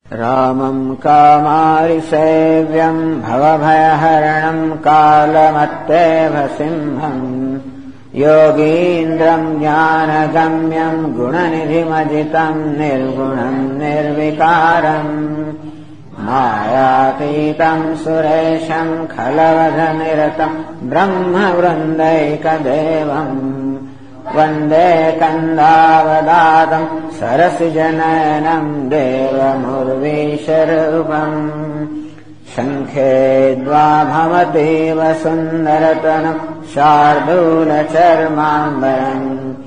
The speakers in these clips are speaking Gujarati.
रामम् कामारिसेव्यम् भवभयहरणम् कालमत्तेव सिंहम् योगीन्द्रम् ज्ञानगम्यम् गुणनिधिमजितम् निर्गुणम् निर्विकारम् मायातीतम् सुरेशम् खलवधनिरतम् ब्रह्मवृन्दैकदेवम् वन्दे कन्दावदातम् सरसिजनयनम् देवमुर्वीशरूपम् शङ्खे द्वाभमतीव सुन्दरतनम् शार्दूलचर्माम्बरम्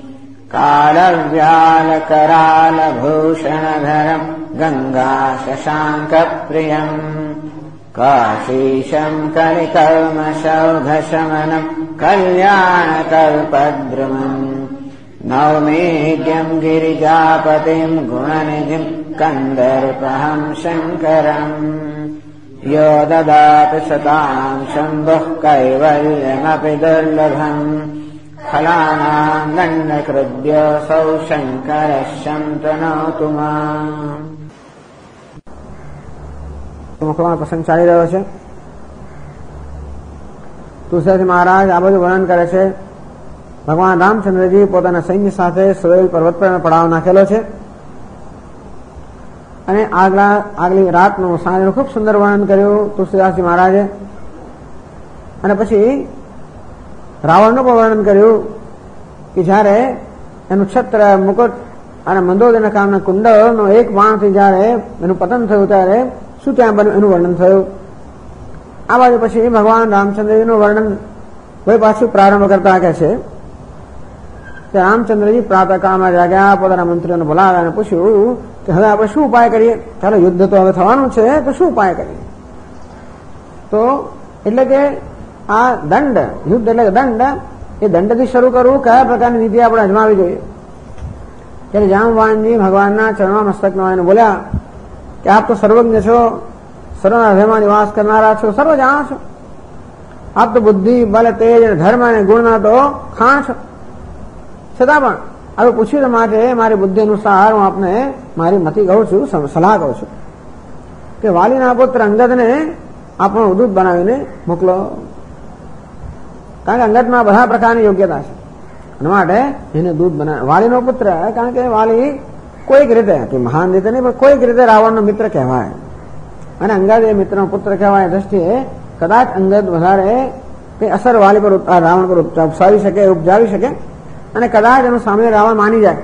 कालव्यालकरालभूषणधरम् गङ्गाशशाङ्कप्रियम् काशीशम् कलिकल्मषौघशमनम् कल्याणकल्पद्रुमम् नौमीड्यम् गिरिजापतिम् गुणनिधिम् कन्दर्पहम् शङ्करम् यो ददाति सताम् शम्भुः कैवल्यमपि दुर्लभम् फलानाम् दण्डकृद्योऽसौ शङ्करः शन्तनोतु माम्। મુખમાં પ્રસંગ ચાલી રહ્યો છે. તુલસીદાસ મહારાજ આ બધું વર્ણન કરે છે. ભગવાન રામચંદ્રજી પોતાના સૈન્ય સાથે સુરેલ પર્વત પર પડાવ નાખેલો છે અને આગલી રાતનું સાંજનું ખૂબ સુંદર વર્ણન કર્યું તુલસીદાસજી મહારાજે. અને પછી રાવણનું પણ વર્ણન કર્યું કે જયારે એનું છત્ર મુકુટ અને મંદોદરના કામના કુંડળનો એક બાણથી જયારે એનું પતન થયું ત્યારે શું ત્યાં બન્યું એનું વર્ણન થયું. આ બાજુ પછી ભગવાન રામચંદ્રજીનું વર્ણન ભાઈ પાછું પ્રારંભ કરતા કહે છે કે રામચંદ્રજી પ્રાતઃકાળમાં જાગ્યા, પોતાના મંત્રીઓને બોલાવ્યા અને પૂછ્યું કે હવે આપણે શું ઉપાય કરીએ. ચાલો યુદ્ધ તો હવે થવાનું છે તો શું ઉપાય કરીએ. તો એટલે કે આ દંડ, યુદ્ધ એટલે દંડ, એ દંડથી શરૂ કરવું, કયા પ્રકારની નીતિ આપણે અજમાવી જોઈએ. ત્યારે જામવાનજી ભગવાનના ચરણમાં મસ્તક નવાઈને બોલ્યા કે આપ તો સર્વજ્ઞ છો, સર્વના હૃદયમાં નિવાસ કરનારા છો, સર્વ જાણો છો. આપ તો બુદ્ધિ, બલ, તેજ અને ધર્મ અને ગુણના તો ખાણ છો. છતાં પણ હવે પૂછ્યું માટે મારી બુદ્ધિ અનુસાર હું આપને મારી મતિ કહું છું, સલાહ કહું છું કે વાલીના પુત્ર અંગદને આપણો દૂત બનાવીને મોકલો. કારણ કે અંગદમાં બધા પ્રકારની યોગ્યતા છે એના માટે એને દૂત બનાવે. વાલીનો પુત્ર, કારણ કે વાલી કોઈક રીતે, કે મહાન રીતે નહીં પણ કોઈક રીતે રાવણનો મિત્ર કહેવાય અને અંગદ એ મિત્રનો પુત્ર કહેવાય. દ્રષ્ટિએ કદાચ અંગદ વધારે કઈ અસર વાલી પર રાવણ પર ઉપજાવી શકે અને કદાચ એનું સામે રાવણ માની જાય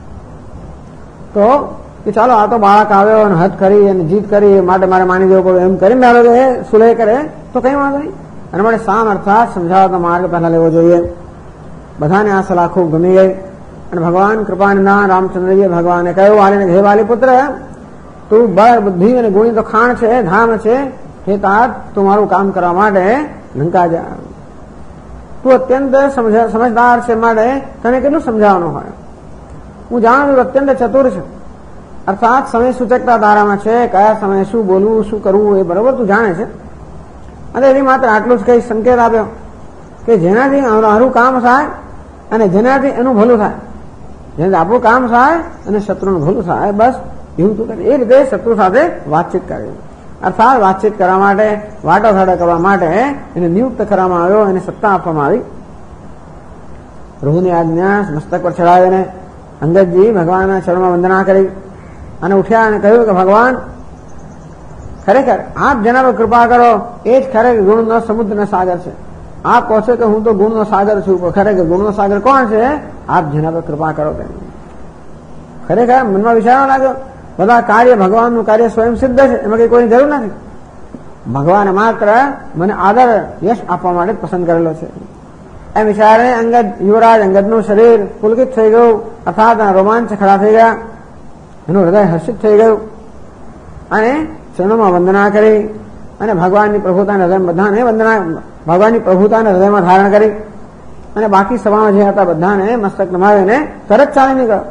તો કે ચાલો આ તો બાળક આવ્યો અને હદ કરી અને જીત કરી માટે મારે માની દેવું પડે એમ કરીને ધારો કે સુલેહ કરે તો કઈ વાંધો નહીં. અને માટે સામ અર્થાત સમજાવવાનો માર્ગ પહેલા લેવો જોઈએ. બધાને આ સલાહ ખૂબ ગમી ગઈ અને ભગવાન કૃપાના રામચંદ્રજીએ ભગવાને કહ્યું વાલીને, હે વાલી પુત્ર, તું બળ, બુદ્ધિ અને ગુણી તો ખાણ છે, ધામ છે, હે તાત તું મારું કામ કરવા માટે લંકા જા. તું અત્યંત સમજદાર છે માટે તને કેટલું સમજાવવાનું હોય. હું જાણું છું અત્યંત ચતુર છે, અર્થાત સમય સૂચકતા તારામાં છે, કયા સમયે શું બોલવું શું કરવું એ બરોબર તું જાણે છે. અને એની માત્ર આટલું જ કઈ સંકેત આપ્યો કે જેનાથી મારું કામ થાય અને જેનાથી એનું ભલું થાય, જેનાથી આપણું કામ થાય અને શત્રુનું ભલું થાય, બસ એવું તું કરે. એ રીતે શત્રુ સાથે વાતચીત કરી, અર્થાત વાતચીત કરવા માટે, વાટાઘાટો કરવા માટે એને નિયુક્ત કરવામાં આવ્યો, એને સત્તા આપવામાં આવી. પ્રભુની આજ્ઞા મસ્તક પર ચડાવીને અંગદજી ભગવાનના ચરણમાં વંદના કરી અને ઉઠ્યા અને કહ્યું કે ભગવાન, ખરેખર આપ જેના પર કૃપા કરો એ જ ખરેખર ગુણનો સમુદ્રનો સાગર છે. આપ કહો છો કે હું તો ગુણનો સાગર છું, ખરેખર ગુણનો સાગર કોણ છે? આપ જેના પર કૃપા કરો તે. ખરેખર મનમાં વિચારવા લાગ્યો, બધા કાર્ય, ભગવાનનું કાર્ય સ્વયં સિદ્ધ છે, એમાં કઈ કોઈની જરૂર નથી. ભગવાને માત્ર મને આદર, યશ આપવા માટે પસંદ કરેલો છે એમ વિચારે અંગદ, યુવરાજ અંગદનું શરીર પુલકિત થઈ ગયું, અર્થાત રોમાંચ ખડા થઈ ગયા, એનું હૃદય હર્ષિત થઈ ગયું અને ચરણોમાં વંદના કરી અને ભગવાનની પ્રભુતાના હૃદય બધાને ભગવાનની પ્રભુતાના હૃદયમાં ધારણ કરી અને બાકી સભામાં જે હતા બધાને મસ્તક નમાવીને તરત ચાલી નીકળ્યો.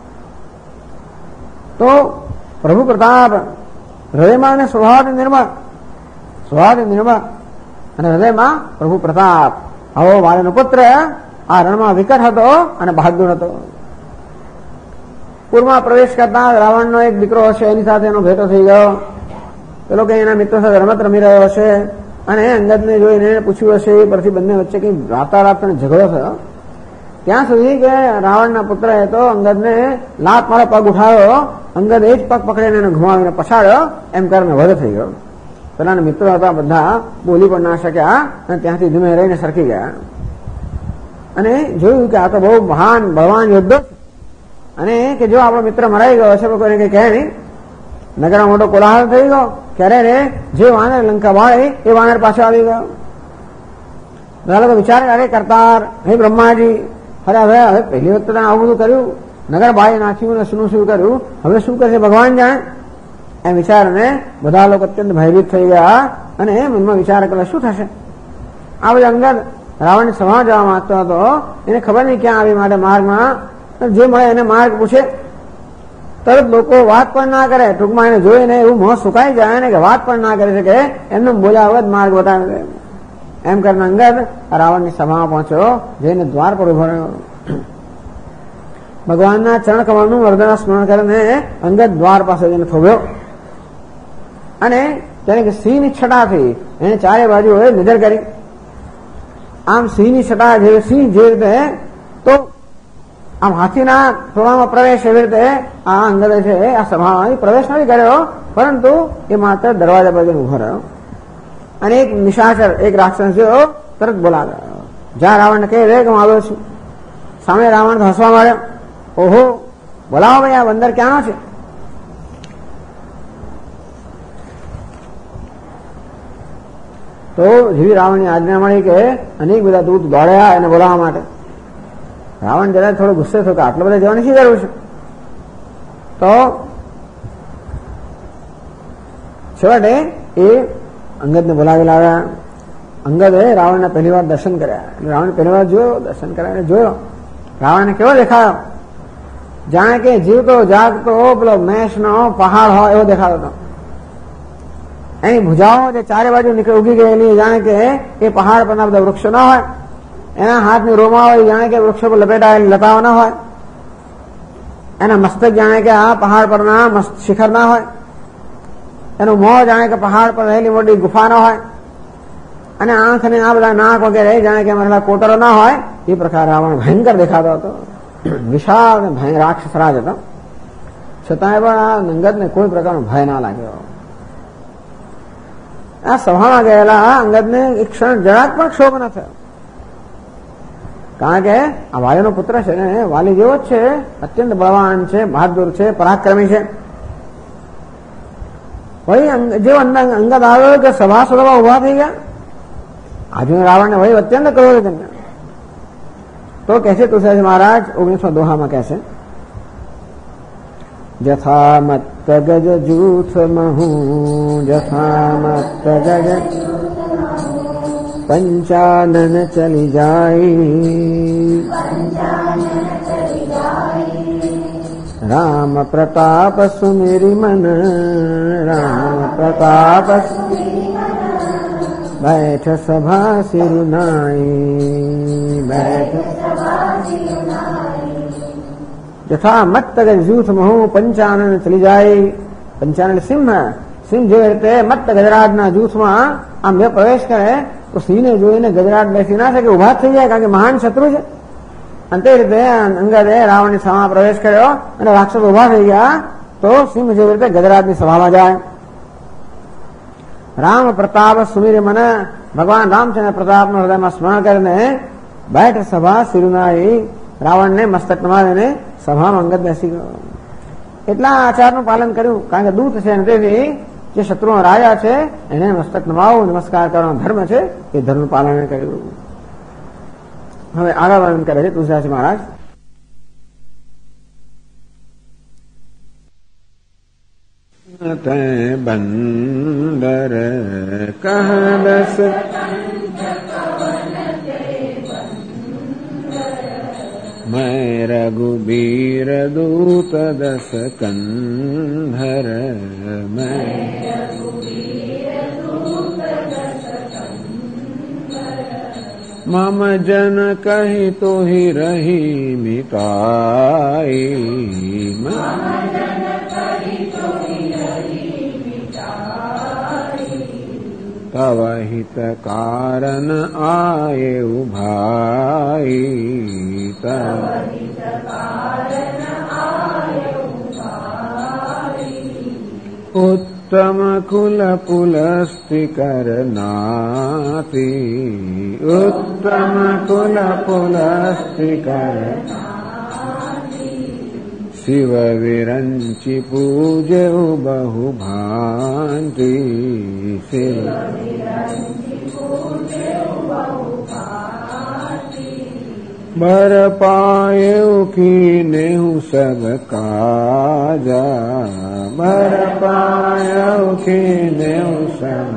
તો પ્રભુ પ્રતાપ હૃદયમાં અને સ્વભાવથી નિર્મળ અને હૃદયમાં પ્રભુ પ્રતાપ. આવો વાલીનો પુત્ર આ રણમાં વિકટ હતો અને બહાદુર હતો. પૂરમાં પ્રવેશ કરતા રાવણનો એક દીકરો હશે, એની સાથે એનો ભેટો થઈ ગયો. પેલો કઈ એના મિત્રો સાથે રમત રમી રહ્યો હશે અને અંગદને જોઈને પૂછ્યું હશે, એ પરથી બંને વચ્ચે કઈ વાર્તાલાપ અને ઝઘડો થયો. ત્યાં સુધી કે રાવણના પુત્રએ તો અંગદને લાત મારો પગ ઉઠાવ્યો, અંગદ એ જ પગ પકડીને એને ઘુમાવીને પછાડ્યો, એમ કરીને વધ થઈ ગયો. પેલાના મિત્રો હતા બધા બોલી પણ ના શક્યા અને ત્યાંથી ધીમે રહીને સરકી ગયા અને જોયું કે આ તો બહુ મહાન બળવાન યોદ્ધો અને કે જો આપણો મિત્ર મરાઈ ગયો હશે, કોઈને કઈ કહે નહીં. નગરમાં મોટો કોલાહલ થઈ ગયો. ક્યારે રે જે વાનર લંકા વાળે એ વાનર પાછો આવી ગયો. બધા લોકો વિચાર અરે કરતાર, હે બ્રહ્માજી, અરે હવે પહેલી વખત આવું બધું કર્યું, નગર બાળી નાખ્યું ને શું કર્યું, હવે શું કરશે ભગવાન જાણે. એમ વિચારને બધા લોકો અત્યંત ભયભીત થઈ ગયા અને મનમાં વિચાર કરે શું થશે. આ બધા અંગદ રાવણની સભા જવા માંગતો હતો, એને ખબર નહીં ક્યાં આવી માટે માર્ગમાં જે મળે એને માર્ગ પૂછે. તરત લોકો વાત પણ ના કરે, ટૂંકમાં એને જોઈને એવું મોં સુકાઈ જાય ને કે વાત પણ ના કરી શકે, એમને બોલ્યા વગર માર્ગ બતાવી દે. એમ કરીને અંગદ રાવણની સભામાં પહોંચ્યો, જઈને દ્વાર પર ઉભો રહ્યો. ભગવાનના ચરણ કમળનું વરદાન સ્મરણ કરીને અંગદ દ્વાર પાસે જઈને થોભ્યો અને તેને કે સિંહની છટાથી એને ચારે બાજુએ નજર કરી. આમ સિંહની છટા જેવી સિંહ જે રીતે તો આમ હાથીના ટોળામાં પ્રવેશ એવી રીતે આ અંગદે છે આ સભામાં પ્રવેશ નથી કર્યો, પરંતુ એ માત્ર દરવાજા પર ઉભો રહ્યો અને એક નિશાચર, એક રાક્ષસ જેવો તરત બોલાવ્યો, જ્યાં રાવણને કહે કે હું આવ્યો છું. સામે રાવણ હસવા માંડ્યો, ઓહો બોલાવો ભાઈ, આ બંદર ક્યાંનો છે. તો જેવી રાવણની આજ્ઞા મળી કે અનેક બધા દૂત દોડ્યા એને બોલાવવા માટે. રાવણ જરા થોડો ગુસ્સે થયો કે આટલો બધા જવાની શી જરૂર છે. તો છેવટે એ અંગદને બોલાવી લાવ્યા. અંગદે રાવણના પહેલી વાર દર્શન કર્યા. રાવણ પહેલી વાર જોયો, દર્શન કર્યા જોયો. રાવણને કેવો દેખાયો, જાણે કે જીવતો જાગતો પેલો મેષનો પહાડ હોય એવો દેખાતો હતો. એની ભુજાઓ જે ચારે બાજુ ઉગી ગયેલી જાણે કે એ પહાડ પરના બધા વૃક્ષો ના હોય. એના હાથની રોમા હોય જાણે કે વૃક્ષો પર લપેટાયેલી લતાઓ ના હોય. એના મસ્તક જાણે કે આ પહાડ પરના શિખર ના હોય. એનું મોં જાણે કે પહાડ પર રહેલી મોટી ગુફા ના હોય. અને આંખ અને આ બધા નાક વગેરે જાણે કે અમારા કોટરો ના હોય. એ પ્રકાર રાવણ ભયંકર દેખાતો હતો, વિશાળ રાક્ષસ રાજ હતો. છતાંય પણ આ અંગદને કોઈ પ્રકારનો ભય ના લાગ્યો. આ સભામાં ગયેલા અંગદને એક ક્ષણ જરાક પણ ક્ષોભ ન થયો, કારણ કે આ વાલીનો પુત્ર છે ને, વાલી જેવો જ છે, અત્યંત બળવાન છે, બહાદુર છે, પરાક્રમી છે. વહી જેવો અંગદ આવ્યો કે સભાસદોમાં ઉભા થઈ ગયા. આજુ રાવણને વહી અત્યંત ક્રોધ છે. તો કહે છે તુલસીદાસ મહારાજ 19 દોહામાં કહે છે, જથા મત્ત ગજ જૂથ મહુ જથા મત્ત ગજ પંચાનન ચલી જાય, રામ પ્રતાપ સુમેરી મન, રામ પ્રતાપ बैठ सभा सिरुनाई, बैठ यथा मत्त जूथ महु पंचानन चली જાય. પંચાનન સિંહ જે રીતે મત્ત ગજરાજના જૂથમાં આમ બે પ્રવેશ કરે તો સિંહને જોઈને ગજરાજ બેસી ના શકે, ઉભા થઈ જાય, કારણ કે મહાન શત્રુ છે. અને તે રીતે અંગદે રાવણની સભામાં પ્રવેશ કર્યો અને રાક્ષસ ઉભા થઈ ગયા. તો સિંહ જેવી રીતે ગજરાજની સભામાં જાય. રામ પ્રતાપ સુમીર મને, ભગવાન રામચંદ્ર પ્રતાપનો હૃદયમાં સ્મરણ કરીને બેઠ સભા સિરુનાઈ, રાવણને મસ્તક નમાવીને સભામાં અંગદ બેસી ગયો. એટલા આચારનું પાલન કર્યું, કારણ કે દૂત છે અને તેથી જે શત્રુનો રાજા છે એને મસ્તક નમાવવું, નમસ્કાર કરવાનો ધર્મ છે, એ ધર્મનું પાલન કર્યું. હવે આગળ વર્ણન કરે છે તુલસીદાસ મહારાજ. બંદર કહદસ मैं रघुबीर दूत दस कंधर, मैं मम जन कही तो ही रही मिताई तव हित कारण आये भाई उत्तम कुल पुलस्ति करनाति उत्तम कुल पुलस्ति करनाति शिव विरंचि पूजउ बहु भांति शिव बर पायउ कीनेहु सब काजा बर पायउ कीनेहु सब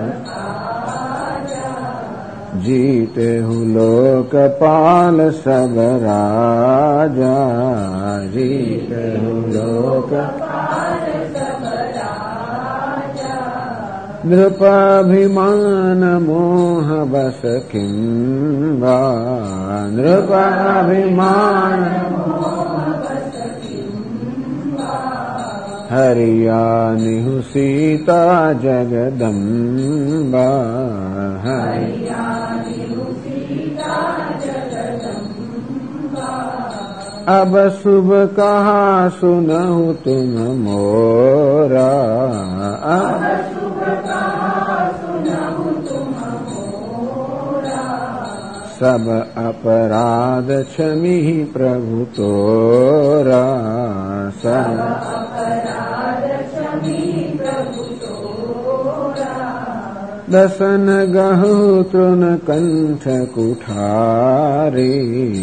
जीतेहु लोकपाल सब राजा जीतेहु लोकपाल सब राजा नृपाभिमान मोह बस किंबा नृपाभिमान हरियानिहु सीता जगदम्बा अब शुभ कहा सुनहु तुम मोरा अब शुभ कहा सुनहु तुम मोरा सब अपराध क्षमी प्रभु तोरा सब अपराध क्षमी प्रभु तोरा दसन गहु तृण कंठ कुठारी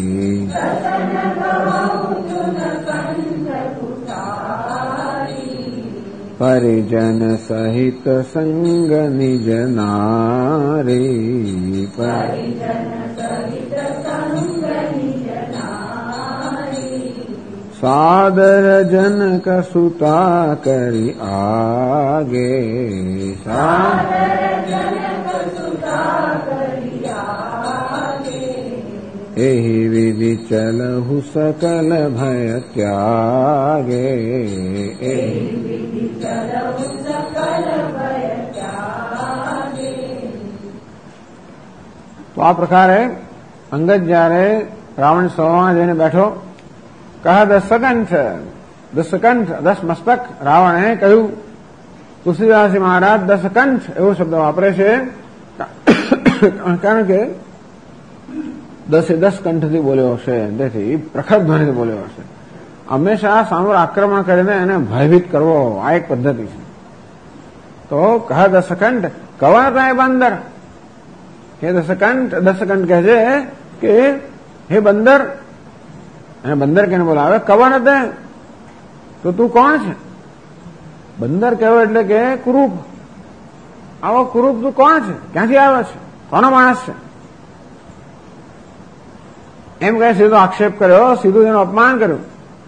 परिजन सहित संग निज नारी परिजन सहित संग निज नारी सादर जनक सुता करि आगे सादर जनक सुता करि आगे एहि विधि चलहु सकल भय त्यागे एहि તો આ પ્રકારે અંગદ જયારે રાવણ સભામાં જઈને બેઠો કહા દસકંઠ મસ્તક રાવણે કહ્યું. તુલસીદાસજી મહારાજ દસકંઠ એવો શબ્દ વાપરે છે કારણ કે 10 કંઠથી બોલ્યો હશે, તેથી પ્રખર ધ્વનિથી બોલ્યો હશે. હંમેશા સામુર આક્રમણ કરીને એને ભયભીત કરવો આ એક પદ્ધતિ છે. તો કહા દસકંઠ કવા હતા એ બંદર હે દસકંઠ કહે છે કે હે બંદર, એને બંદર કેને બોલાવે કવન હતે તો તું કોણ છે? બંદર કહેવો એટલે કે કુરૂપ. આવો કુરૂપ તું કોણ છે? ક્યાંથી આવે છે? કોનો માણસ છે? એમ કહે સીધો આક્ષેપ કર્યો, સીધું એનું અપમાન કર્યું.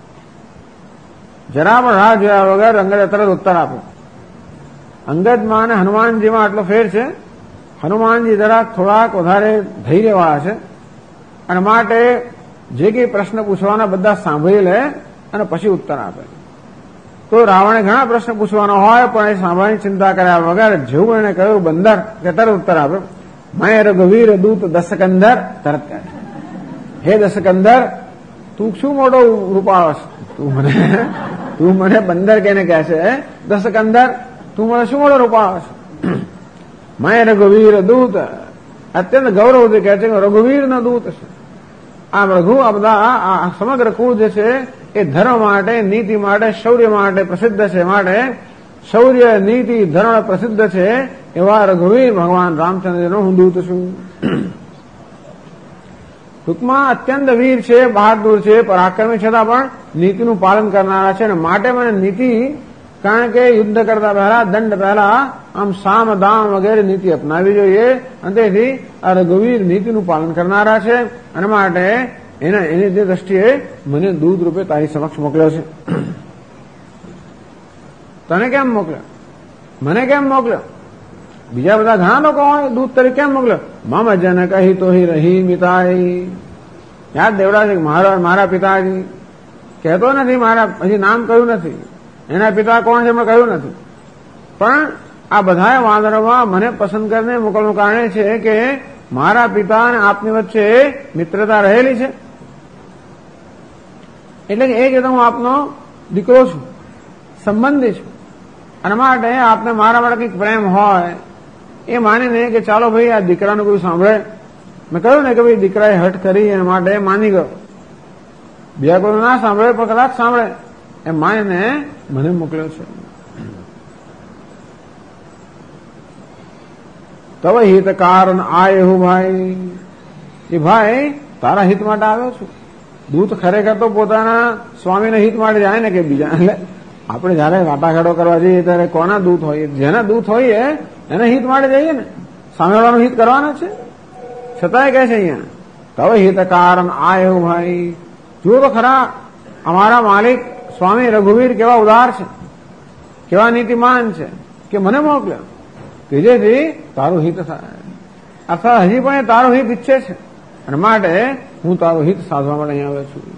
જરા પણ રાહ જોયા વગર અંગદે તરત ઉત્તર આપ્યો. અંગદમાં અને હનુમાનજીમાં આટલો ફેર છે. હનુમાનજી જરાક થોડાક વધારે ધૈર્યવાળા છે અને માટે જે કંઈ પ્રશ્ન પૂછવાના બધા સાંભળી લે અને પછી ઉત્તર આપે. તો રાવણે ઘણા પ્રશ્ન પૂછવાનો હોય પણ એ સાંભળવાની ચિંતા કર્યા વગર જેવું એને કહ્યું બંદર કે તરત ઉત્તર આપ્યો. મય રઘુવીર દૂત દસકંદર તરત કહે હે દસકંદર તું શું મોટો રૂપાળો છે? તું મને બંદર કેને કહે છે? દસકંદર તું મને શું મોટો રૂપાળો છે? મય રઘુવીર દૂત અત્યંત ગૌરવથી કહે છે કે રઘુવીરનો દૂત છે. આમ રઘુ આ બધા સમગ્ર કુળ જે છે એ ધર્મ માટે, નીતિ માટે, શૌર્ય માટે પ્રસિદ્ધ છે. માટે શૌર્ય, નીતિ, ધર્મ પ્રસિદ્ધ છે એવા રઘુવીર ભગવાન રામચંદ્રનો હું દૂત છું. ટૂંકમાં અત્યંત વીર છે, બહાદુર છે, પરાક્રમી છતાં પણ નીતિનું પાલન કરનારા છે. અને માટે મને નીતિ, કારણ કે યુદ્ધ કરતા પહેલા, દંડ પહેલા આમ સામ દામ વગેરે નીતિ અપનાવી જોઈએ. અને તેથી આ રઘુવીર નીતિનું પાલન કરનારા છે અને માટે એની જે દ્રષ્ટિએ મને દૂત રૂપે તારી સમક્ષ મોકલ્યો છે. તને કેમ મોકલ્યો? મને કેમ મોકલ્યો? બીજા બધા ઘણા લોકો હોય દૂત તરીકે કેમ મોકલ્યો? મમ જનક હિતો હિ રહી મિતાઈ. યાદ દેવડાવે છે મારા પિતાજી કહેતો નથી, મારા હજી નામ કહ્યું નથી, એના પિતા કોણ છે એમણે કહ્યું નથી. પણ આ બધા વાંદરોમાં મને પસંદ કરીને મોકલવાનું કારણે છે કે મારા પિતા અને આપની વચ્ચે મિત્રતા રહેલી છે. એટલે કે એ કહેતો હું આપનો દીકરો છું, સંબંધી છું, અને માટે આપને મારા માટે કંઈક પ્રેમ હોય એ માનીને કે ચાલો ભાઈ આ દીકરાનું કોઈ સાંભળે. મેં કહ્યું ને કે ભાઈ દીકરાએ હઠ કરી એના માટે માની ગયો. બીજા કોઈ ના સાંભળે પણ કદાચ સાંભળે એમ માનીને મને મોકલ્યો છે. તવ હિત કારણ આય હું ભાઈ, એ ભાઈ તારા હિત માટે આવ્યો છું. દૂત ખરેખર તો પોતાના સ્વામીના હિત માટે જાય ને કે બીજા. એટલે આપણે જયારે વાટાઘાટો કરવા જઈએ ત્યારે કોના દૂત હોઈએ? જેના દૂત હોઈએ એના હિત માટે જઈએ ને, સામેવાળાનું હિત કરવાના છે. છતાંય કહે છે અહીંયા તવ હિત કારણ આય હું ભાઈ. જુઓ તો ખરા અમારા માલિક સ્વામી રઘુવીર કેવા ઉદાર છે, કેવા નીતિમાન છે કે મને મોકલ્યો કે જેથી તારું હિત થાય. અથવા હજી પણ તારું હિત ઈચ્છે છે અને માટે હું તારું હિત સાધવા માટે અહીંયા આવ્યો છું.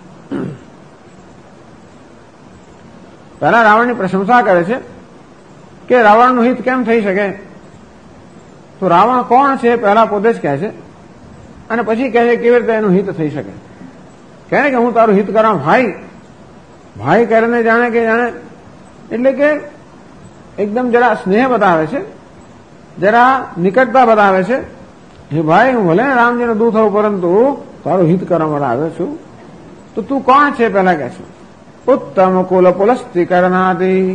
પહેલા રાવણની પ્રશંસા કરે છે કે રાવણનું હિત કેમ થઈ શકે? તો રાવણ કોણ છે પહેલા પોતે જ કહે છે અને પછી કહે છે કેવી રીતે એનું હિત થઈ શકે. કહે કે હું તારું હિત કરવા ભાઈ ભાઈ કરીને જાણે કે જાણે, એટલે કે એકદમ જરા સ્નેહ બતાવે છે, જરા નિકટતા બતાવે છે. હે ભાઈ હું ભલે રામજીનો દૂત હોઉં પરંતુ તારું હિત કરવા માટે આવ્યો છું. તો તું કોણ છે પહેલા કહે છે? ઉત્તમ કુલ પુલસ્તી કરનાથી.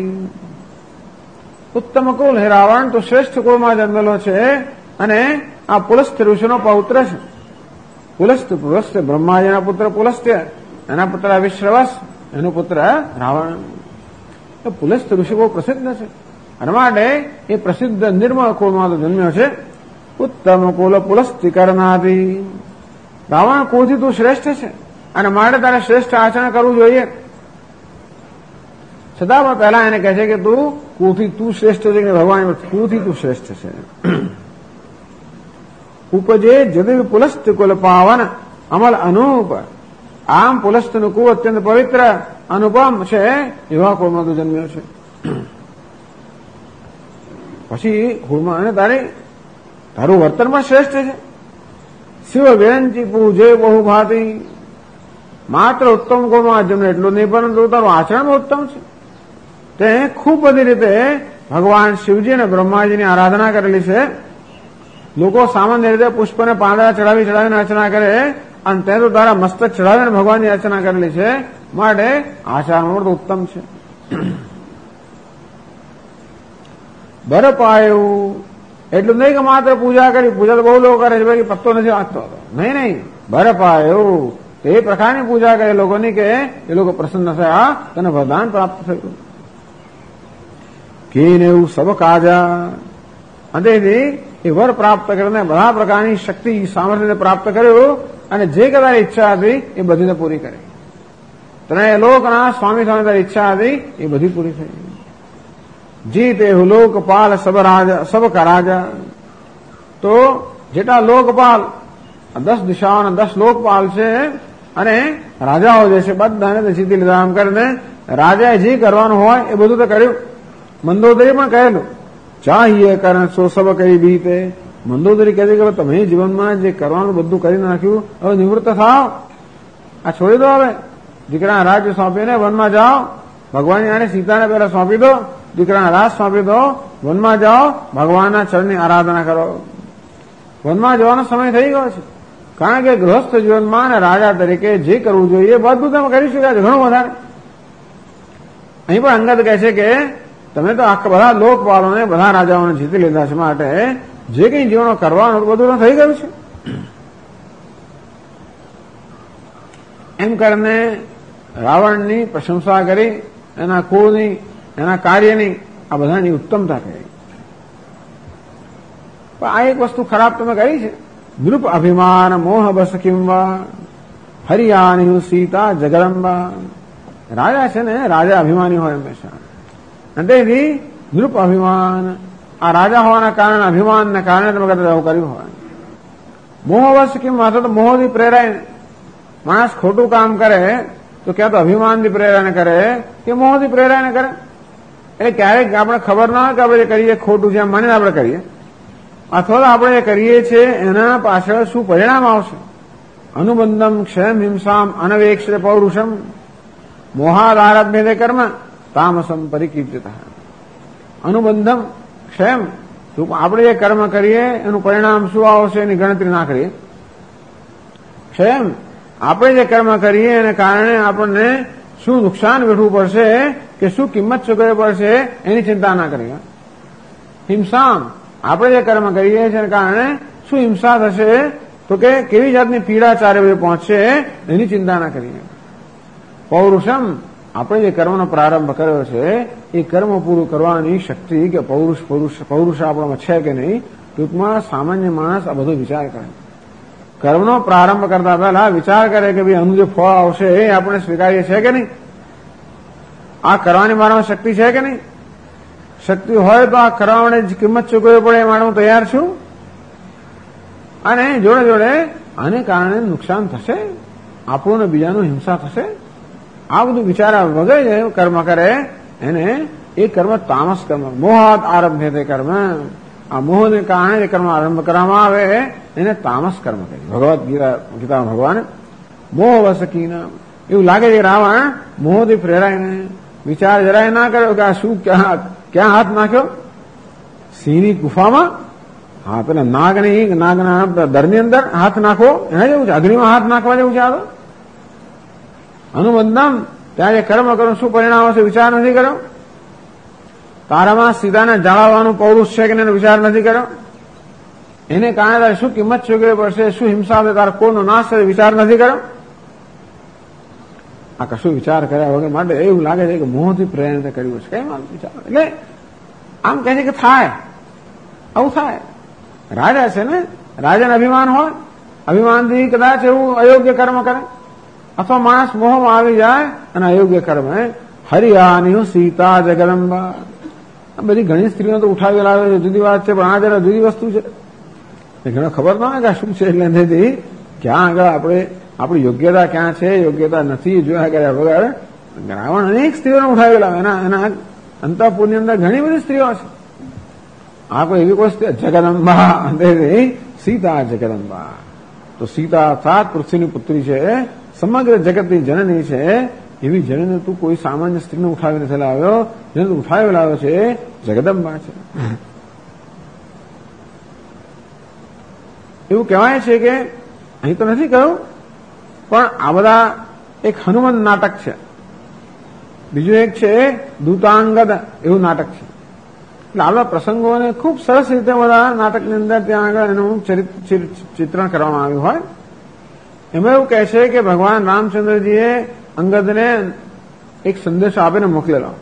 ઉત્તમ કુલ હે રાવણ તો શ્રેષ્ઠ કુળમાં જન્મેલો છે અને આ પુલસ્ત ઋષિનો પૌત્ર છે. પુલસ્ત બ્રહ્માજીના પુત્ર પુલસ્ત્ય, એના પુત્ર વિશ્રવસ, એનો પુત્ર રાવણ. પુલસ્ત ઋષિ બહુ પ્રસિદ્ધ છે અને માટે એ પ્રસિદ્ધ નિર્મળ કુળમાં તો જન્મ્યો છે. ઉત્તમ કુલ પુલસ્તી કરનાથી. રાવણ કુળથી તું શ્રેષ્ઠ છે અને માટે તારે શ્રેષ્ઠ આચરણ કરવું જોઈએ. છતાં પણ પહેલા એને કહે છે કે તું કુળથી તું શ્રેષ્ઠ છે કે ભગવાન કુળથી તું શ્રેષ્ઠ છે. ઉપજે જદિ પુલસ્ત કુલ પાવન અમલ અનુપ. આમ પુલસ્તનું કુળ અત્યંત પવિત્ર અનુપમ છે એવા કુળમાં તું જન્મ્યો છે. પછી કુળમાં અને તારું વર્તન પણ શ્રેષ્ઠ છે. શિવ વ્યંચી પૂજે બહુ ભાતી. માત્ર ઉત્તમ કુળમાં જન્મ એટલું નહીં પરંતુ તારું આચરણ ઉત્તમ છે. તે ખૂબ બધી રીતે ભગવાન શિવજી અને બ્રહ્માજીની આરાધના કરેલી છે. લોકો સામાન્ય રીતે પુષ્પને પાંદડા ચડાવીને અર્ચના કરે અને તે તો તારા મસ્તક ચડાવીને ભગવાનની અર્ચના કરેલી છે. માટે આચરણ ઉત્તમ છે. બરફ આવ્યું એટલું નહીં કે માત્ર પૂજા કરી. પૂજા તો બહુ લોકો કરે છે, ભાઈ પત્તો નથી વાંચતો. નહીં, બરફ આવ્યું એ પ્રકારની પૂજા કરે લોકોની કે એ લોકો પ્રસન્ન થયા, તને વરદાન પ્રાપ્ત થયું. કેને એવું સબ કાજા. અંતેથી એ વર પ્રાપ્ત કરીને બધા પ્રકારની શક્તિ સામર્થ્ય પ્રાપ્ત કર્યું અને જે કદાચ ઈચ્છા હતી એ બધીને પૂરી કરી. ત્રણેય લોકના સ્વામી સામે તારી ઈચ્છા હતી એ બધી પૂરી થઈ. જીતે હું લોકપાલ સબ કા રાજા. તો જેટલા લોકપાલ 10 દિશાઓના 10 લોકપાલ છે અને રાજાઓ જે છે બધાને જીતી લીધા. આમ કરીને રાજાએ જે કરવાનું હોય એ બધું તો કર્યું. મંદોદરી પણ કહેલું ચાહીએ કારણ સો સબ કરી બીતે. મંદોદરી કહે છે કે તમે જીવનમાં જે કરવાનું બધું કરી નાખ્યું, હવે નિવૃત્ત થાવ, આ છોડી દો. હવે દીકરાના રાજ્ય સોંપીને વનમાં જાઓ. ભગવાનની આને સીતાને પહેલા સોંપી દો, દીકરાના રાજ સોંપી દો, વનમાં જાઓ, ભગવાનના ચરણની આરાધના કરો. વનમાં જવાનો સમય થઈ ગયો છે. કારણ કે ગૃહસ્થ જીવનમાં અને રાજા તરીકે જે કરવું જોઈએ બધું તમે કરી શક્યા છો, ઘણું વધારે. અહીં પણ અંગત કહે છે કે તમે તો આખા બધા લોકપાલોને બધા રાજાઓને જીતી લીધા છે, માટે જે કંઈ જીવનો કરવાનું બધું થઈ ગયું છે. એમ કરીને રાવણની પ્રશંસા કરી, એના કુળની, એના કાર્યની, આ બધાની ઉત્તમતા કરી. પણ આ એક વસ્તુ ખરાબ તમે કહી છે. નૃપ અભિમાન મોહ બસ કિંવા હરિયાની સીતા જગદંબા. રાજા છે ને, રાજા અભિમાની હોય હંમેશા. અને તેથી નૃપ અભિમાન આ રાજા હોવાના કારણે, અભિમાનના કારણે તમે કદાચ આવું કર્યું હોય. મોહવશ કેમ? અથવા તો મોહથી પ્રેરાય. માણસ ખોટું કામ કરે તો ક્યાં તો અભિમાનથી પ્રેરાને કરે કે મોહથી પ્રેરાને કરે. એટલે ક્યારેક આપણે ખબર ના હોય કે આપણે જે કરીએ ખોટું છે એમ માનીને આપણે કરીએ, અથવા તો આપણે જે કરીએ છીએ એના પાછળ શું પરિણામ આવશે. અનુબંધમ ક્ષયમ હિંસામ અનવેક્ષ પૌરુષમ મોહાદ આરભ્યતે કર્મ તામસમ પરિકીર્તિતઃ. અનુબંધમ ક્ષયમ, આપણે જે કર્મ કરીએ એનું પરિણામ શું આવશે એની ગણતરી ના કરીએ. ક્ષયમ, આપણે જે કર્મ કરીએ એને કારણે આપણને શું નુકસાન વેઠવું પડશે કે શું કિંમત ચૂકવવી પડશે એની ચિંતા ના કરીએ. હિંસામ, આપણે જે કર્મ કરીએ છીએ એને કારણે શું હિંસા થશે તો કે કેવી જાતની પીડા ચારે બાજુ પહોંચશે એની ચિંતા ના કરીએ. પૌરુષમ, આપણે જે કર્મનો પ્રારંભ કર્યો છે એ કર્મ પૂરું કરવાની શક્તિ કે પૌરુષ આપણામાં છે કે નહીં. ટૂંકમાં સામાન્ય માણસ આ બધો વિચાર કરે. કર્મનો પ્રારંભ કરતા પહેલા વિચાર કરે કે ભાઈ આનું જે ફળ આવશે એ આપણે સ્વીકારીએ છે કે નહીં, આ કરવાની મારામાં શક્તિ છે કે નહીં. શક્તિ હોય તો આ કરવા માટે કિંમત ચૂકવવી પડે એ માટે હું તૈયાર છું. અને જોડે જોડે આને કારણે નુકસાન થશે, આપણું ને બીજાનું હિંસા થશે. આ બધું વિચાર્યા વગર જે કર્મ કરે એને એ કર્મ તામસ કર્મ, મોહાદ આરંભે તે કર્મ. આ મોહને કારણે જે કર્મ આરંભ કરવામાં આવે એને તામસ કર્મ કહે. ભગવદ્ ગીતા ભગવાન મોહ વસકીના, એવું લાગે છે રાવણ મોહથી પ્રેરાઈને વિચાર જરાય ના કર્યો કે આ શું ક્યાં હાથ નાખ્યો. સિંહની ગુફામાં, હા પેલા નાગના દરની અંદર હાથ નાખવો એના જેવું છે, અગ્નિમાં હાથ નાખવા જેવું છે. આ તો અનુબંધમ, ત્યાં જે કર્મ કરો શું પરિણામ હશે વિચાર નથી કર્યો. તારામાં સીતાને જાળવવાનું પૌરુષ છે કે એનો વિચાર નથી કર્યો. એને કારણે તારે શું કિંમત ચૂકવવી પડશે, શું હિંસા છે, તારા કોનો નાશ છે વિચાર નથી કર્યો. આ કશું વિચાર કર્યા વગર માટે એવું લાગે છે કે મોહથી પ્રેરણા કર્યું છે. કઈ વાત વિચાર એટલે આમ કહે છે કે થાય, આવું થાય. રાજા છે ને, રાજાને અભિમાન હોય, અભિમાનથી કદાચ એવું અયોગ્ય કર્મ કરે, અથવા માણસ મોહમાં આવી જાય અને અયોગ્ય કર્મ. હરિયાની સીતા જગદંબા, બધી ઘણી સ્ત્રીઓ તો ઉઠાવી લાવે છે, જુદી વાત છે, પણ આ જરા જુદી વસ્તુ છે. એ ઘણો ખબર ના હોય કે શું છે. એટલે નથી ક્યાં આગળ આપણી યોગ્યતા ક્યાં છે, યોગ્યતા નથી જોયા કર્યા વગર રાવણ અનેક સ્ત્રીઓને ઉઠાવી લાવે. એના અંતઃપુરની અંદર ઘણી બધી સ્ત્રીઓ છે. આ કોઈ એવી કોઈ સ્ત્રી જગદંબા, સીતા જગદંબા. તો સીતા અર્થાત પૃથ્વીની પુત્રી છે, સમગ્ર જગતની જનની છે. એવી જનને તું કોઈ સામાન્ય સ્ત્રીને ઉઠાવી નથી લાવ્યો, જેને તું ઉઠાવી લાવ્યો છે જગદંબા છે. એવું કહેવાય છે કે અહીં તો નથી કહ્યું, પણ આ બધા એક હનુમાન નાટક છે, બીજું એક છે દૂતાંગદ એવું નાટક છે. એટલે આવા પ્રસંગોને ખૂબ સરસ રીતે બધા નાટકની અંદર ત્યાં આગળ એનું ચિત્રણ કરવામાં આવ્યું હોય. એમાં એવું કહે છે કે ભગવાન રામચંદ્રજીએ અંગદને એક સંદેશો આપીને મોકલેલો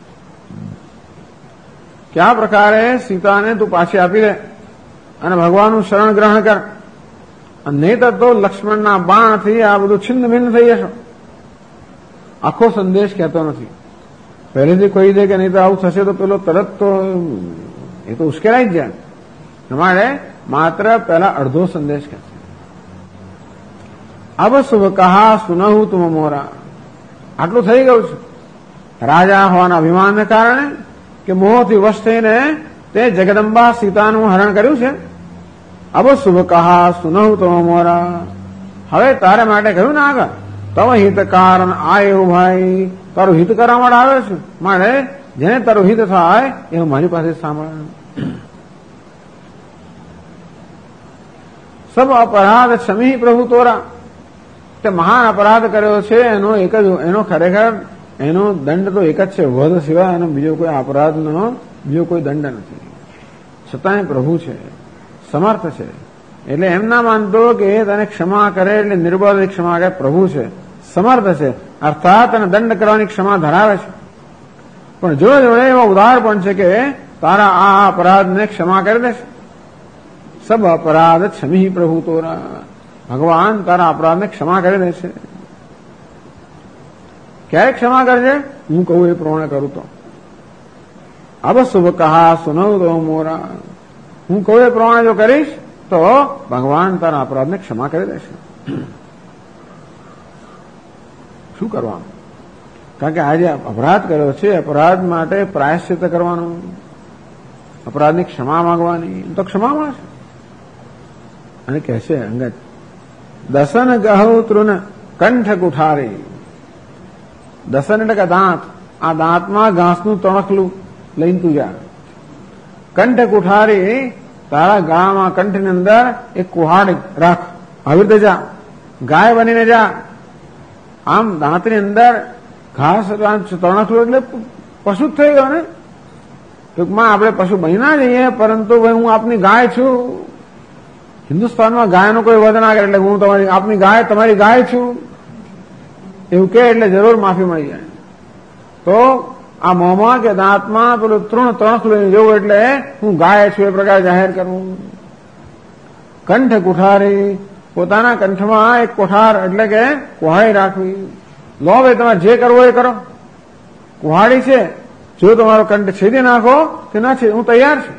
કે આ પ્રકારે સીતાને તું પાછી આપી દે અને ભગવાનનું શરણ ગ્રહણ કર, નહીતર તો લક્ષ્મણના બાણથી આ બધું છિન્ન ભિન્ન થઈ જશો. આખો સંદેશ કહેતો નથી, પહેલેથી કહી દે કે નહીં તો આવું થશે તો પેલો તરત તો એ તો ઉશ્કેરાઈ જ જાય. તમારે માત્ર પહેલા અડધો સંદેશ કહે છે. અબ શુભ કહા સુનહુ તુમ મોરા. આટલું થઈ ગયું છે. રાજા હોવાના અભિમાનને કારણે કે મોહથી વશ થઈને તે જગદંબા સીતાનું હરણ કર્યું છે. અબ શુભ કહા સુનહુ તુમ મોરા. હવે તારે માટે કહ્યું ને આગળ તવ હિત કારણ આયો ભાઈ, તારું હિત કરવા માટે આવે છે. માટે જેને તારું હિત થાય એવું મારી પાસે સાંભળવાનું. સબ અપરાધ ક્ષમી પ્રભુ તોરા. તે મહાન અપરાધ કર્યો છે એનો ખરેખર એનો દંડ તો એક જ છે, વધ સિવાય એનો બીજો કોઈ અપરાધનો બીજો કોઈ દંડ નથી. છતાંય પ્રભુ છે, સમર્થ છે. એટલે એમ ના માનતો કે તને ક્ષમા કરે એટલે નિર્બળ ક્ષમા કરે. પ્રભુ છે, સમર્થ છે, અર્થાત તને દંડ કરવાની ક્ષમા ધરાવે છે. પણ જોડે જોડે એવા ઉદાહર પણ છે કે તારા આ અપરાધને ક્ષમા કરી દેશે. સબ અપરાધ ક્ષમી પ્રભુ તોરા. ભગવાન તારા અપરાધને ક્ષમા કરી દેશે. ક્યારે ક્ષમા કરશે? હું કહું એ પ્રમાણે કરું તો. અબ શુભ કહા સુનવ દો મોરા, હું કહું એ પ્રમાણે જો કરીશ તો ભગવાન તારા અપરાધને ક્ષમા કરી દેશે. શું કરવાનું? કારણ કે આજે અપરાધ કર્યો છે, અપરાધ માટે પ્રાયશ્ચિત કરવાનું, અપરાધની ક્ષમા માંગવાની, તો ક્ષમા માંગશે. અને કહેશે અંગત દસન ગહુ તૃણ કંઠ કુઠારી. દસન એટલે કે દાંત, આ દાંતમાં ઘાસનું તણખલું લઈને તું જા. કંઠ કુઠારી, તારા ગળામાં કંઠની અંદર એક કુહાડી રાખ, આવી રીતે જા, ગાય બનીને જા. આમ દાંતની અંદર ઘાસ તણખલું એટલે પશુ જ થઈ ગયો ને. ટૂંકમાં આપણે પશુ બની ના જઈએ, પરંતુ ભાઈ હું આપની ગાય છું. હિન્દુસ્તાનમાં ગાયનો કોઈ વધ ના કરે એટલે હું તમારી આપની ગાય, તમારી ગાય છું એવું કે એટલે જરૂર માફી મળી જાય. તો આ મોંમાં કે દાંતમાં પેલું તણખલું જેવું એટલે હું ગાય છું એ પ્રકારે જાહેર કરવું. કંઠ કુઠારી, પોતાના કંઠમાં એક કોઠાર એટલે કે કુહાડી રાખવી. લો ભાઈ તમારે જે કરવો એ કરો, કુહાડી છે, જો તમારો કંઠ છેદી નાખો કે ના છે, હું તૈયાર છું.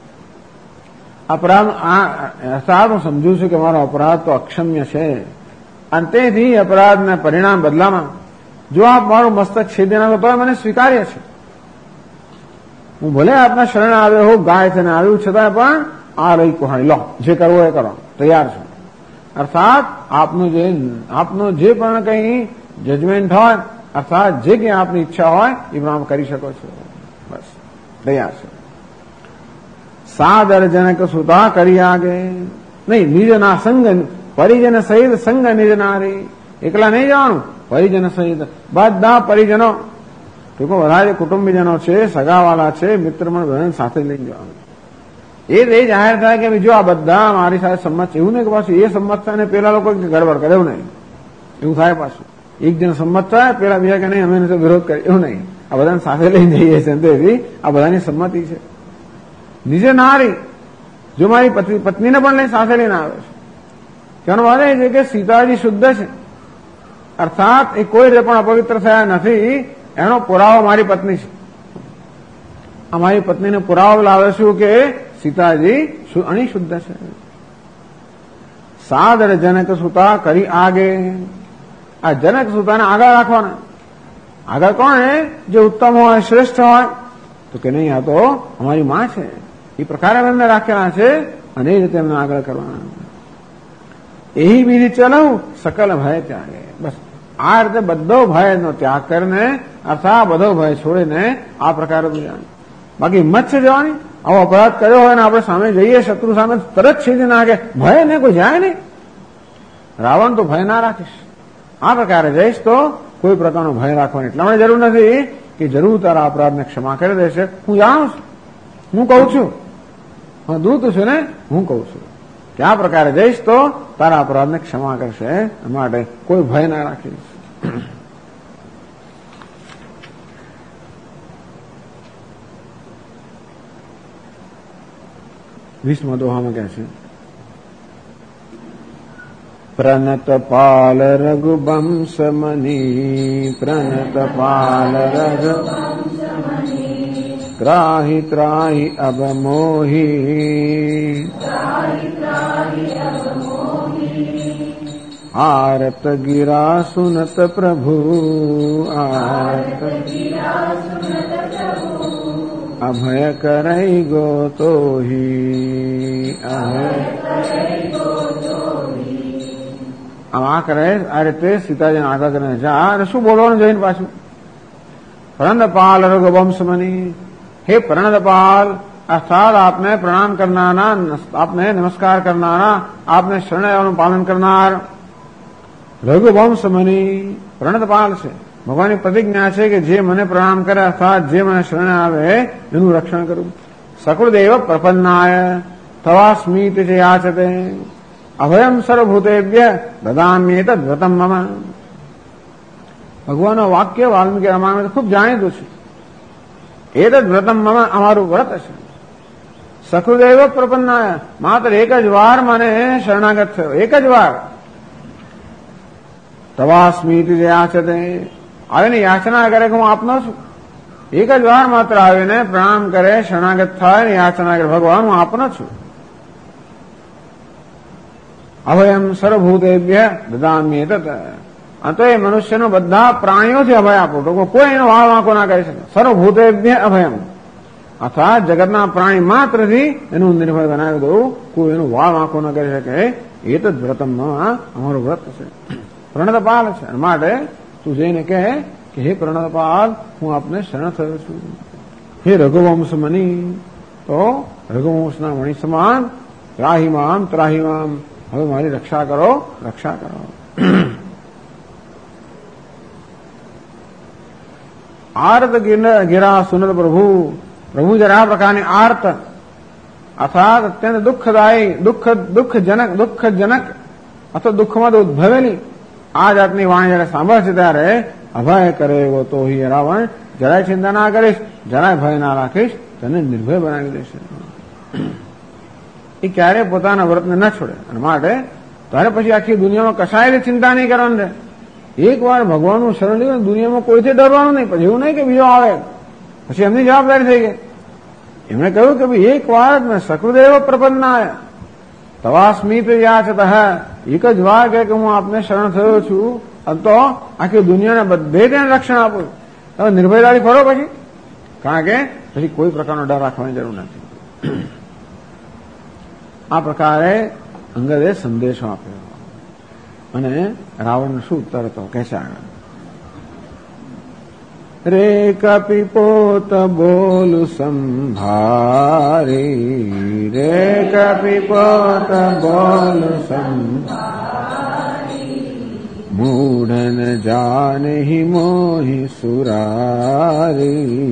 અપરાધ અર્થાત હું સમજુ છું કે મારો અપરાધ તો અક્ષમ્ય છે, અને તેથી અપરાધના પરિણામ બદલામાં જો આપ મારું મસ્તક છેદી નાખો તો મને સ્વીકાર્ય છે. હું ભલે આપના શરણે આવ્યો હોઉં, ગાય થઈને આવ્યું, છતાં પણ આ રહી કુહાડી, લો જે કરવો એ કરો, તૈયાર છું. અર્થાત આપનું જે પણ કંઈ જજમેન્ટ હોય, અર્થાત જે કંઈ આપની ઈચ્છા હોય એ પ્રમાણે કરી શકો છો. બસ તૈયાર છે. સાદર જનક સુતા કરી આગે નહીં, નિજના સંગ પરિજન સહિત સંગ નિજ નારી. એકલા નહીં જવાનું, પરિજન સહિત બધા પરિજનો, ટૂંકો બધા જે કુટુંબીજનો છે, સગાવાલા છે, મિત્ર બધાને સાથે લઈને જવાનું. એ જાહેર થાય કે જો આ બધા મારી સાથે સંમત છે. એવું નહીં કે પાછું એ સંમત થાય ને પેલા લોકો ગડબડ કરે, એવું નહીં. એવું થાય પાછું એક જણ સંમત થાય, પેલા બીજા કે નહીં અમે વિરોધ કરે, એવું નહીં. આ બધાને સાથે લઈને જઈએ છીએ, તેથી આ બધાની સંમતિ છે. નિજે નારી, જો મારી પત્નીને પણ લઈને સાથે લઈને આવે છે, તેનો વાત એ છે કે સીતાજી શુદ્ધ છે, અર્થાત એ કોઈ રીતે પણ અપવિત્ર થયા નથી. એનો પુરાવો મારી પત્ની છે. અમારી પત્નીને પુરાવો લાવે છું કે સીતાજી અણિશુદ્ધ છે. સાદર જનક સુતા કરી આગે, આ જનક સુતાને આગળ રાખવાના. આગળ કોણ હે? જે ઉત્તમ હોય, શ્રેષ્ઠ હોય. તો કે નહીં, આ તો અમારી માં છે, એ પ્રકારે એમને રાખેલા છે, અને એ રીતે એમને આગળ કરવાના. એહી બીજી ચલવ સકલ ભય ત્યાગે. બસ આ રીતે બધો ભયનો ત્યાગ કરીને, અર્થાત બધો ભય છોડીને આ પ્રકારે જવાનું. બાકી હિંમત છે જવાની. આવો અપરાધ કર્યો હોય ને આપણે સામે જઈએ, શત્રુ સામે તરત છેદી નાખે, ભય ને કોઈ જાય નહીં. રાવણ તો ભય ના રાખીશ. આ પ્રકારે જઈશ તો કોઈ પ્રકારનો ભય રાખવાની એટલા માટે જરૂર નથી કે જરૂર તારા અપરાધને ક્ષમા કરી દેશે. હું જાણું છું, હું કઉ છું, હું દૂત છું ને, હું કઉ છું કે આ પ્રકારે જઈશ તો તારા અપરાધને ક્ષમા કરશે. માટે કોઈ ભય ના રાખીશ. 20મા દોહામાં કહે છે, પ્रणत पाल रघुवंश मणि, प्रणत पाल रघुवंशमणि, त्राहि त्राहि अब मोहि, आरत गिरा सुनत प्रभु, आरत गिरा सुनत प्रभु, अभय करई गो तोहि, अभय करई गो तोहि. આમ આ કરે આ રીતે સીતાજીને આગળ કરીને જા. અને શું બોલવાનું જોઈને પાછું? પ્रणतपाल रघुवंशमणि, हे प्रणतपाल अर्थात आपने प्रणाम करनारा, आपने नमस्कार करनारा, आपने शरणागतोનું પાલન કરનાર રઘુવંશમણિ પ્रणतपाल છે. ભગવાનની પ્રતિજ્ઞા છે કે જે મને પ્રણામ કરે, અર્થાત જે મને શરણે આવે એનું રક્ષણ કરું. સકૃદેવ પ્રપન્નાય તવાસ્મીતિ ચ યાચતે, અભયમ સર્વભૂતેભ્ય દદામ્યેતદ વ્રતમ મમ. ભગવાનનું વાક્ય વાલ્મીકી રામાયણમાં ખૂબ જાણીતું છે. એતદ વ્રતમ મમ, અમારું વ્રત છે. સકૃદેવ પ્રપન્નાય, માત્ર એક જ વાર મને શરણાગત થયો, એક જ વાર. તવાસ્મીતિ યાચતે, આવીને યાચના કરે કે હું આપનો છું. એક જ વાર માત્ર આવીને પ્રણામ કરે, શરણાગત થાય ને યાચના કરે, ભગવાન હું આપનો છું. અભયમ સર્વભૂતેભ્ય દદામ્યે તત. તો એ મનુષ્યનો બધા પ્રાણીઓથી અભય આપો, તો કોઈ એનો વાળ વાંકો ના કરી શકે. સર્વભૂતેભ્ય અભયમ, અર્થાત જગતના પ્રાણી માત્રથી એનું નિર્ભય બનાવી દઉં, કોઈ એનું વાળ વાંકો ન કરી શકે. એ તો વ્રતમાં અમારું વ્રત છે, પ્રણતપાલ છે. માટે તું જઈને કહે કે હે પ્રણતપાલ, હું આપને શરણ થયો છું. હે રઘુવંશ મની, તો રઘુવંશના મણી સમાન ત્રાહિમામ ત્રાહિમામ, હવે મારી રક્ષા કરો, રક્ષા કરો. આર્ત ગિરા સુનત પ્રભુ, પ્રભુ જરા આ પ્રકારની આર્ત અર્થાત અત્યંત દુઃખદાયી, દુઃખજનક અથવા દુઃખમાં ઉદ્ભવેલી આ જાતની વાણી જયારે સાંભળશે ત્યારે અભય કરે એવો તો હી રાવણ, જરાય ચિંતા ના કરીશ, જરાય ભય ના રાખીશ, તને નિર્ભય બનાવી દેશે. એ ક્યારેય પોતાના વ્રતને ન છોડે. અને માટે તારે પછી આખી દુનિયામાં કશાયની ચિંતા નહીં કરવાની રહે. એક વાર ભગવાનનું શરણ લીધું, દુનિયામાં કોઈથી ડરવાનું નહીં. પછી એવું નહીં કે બીજો આવે પછી એમની જવાબદારી થઈ ગઈ. એમણે કહ્યું કે ભાઈ એક વાર મેં સકૃદેવ પ્રપન્નાય તવાસ્મિત યાચત, એક જ વાર કહે કે હું આપને શરણ થયો છું, તો આખી દુનિયાને બધે તેને રક્ષણ આપું. તમે નિર્ભયતાથી ફરો પછી, કારણ કે પછી કોઈ પ્રકારનો ડર રાખવાની જરૂર નથી. આ પ્રકારે અંગદે સંદેશો આપ્યો. અને રાવણ શું ઉત્તર હતો કહે છે આગળ. રે કપિપોત બોલ સંભારી, રે કપિપોત બોલ સંભારી, મૂઢન જાનહી મોહી સુરારી,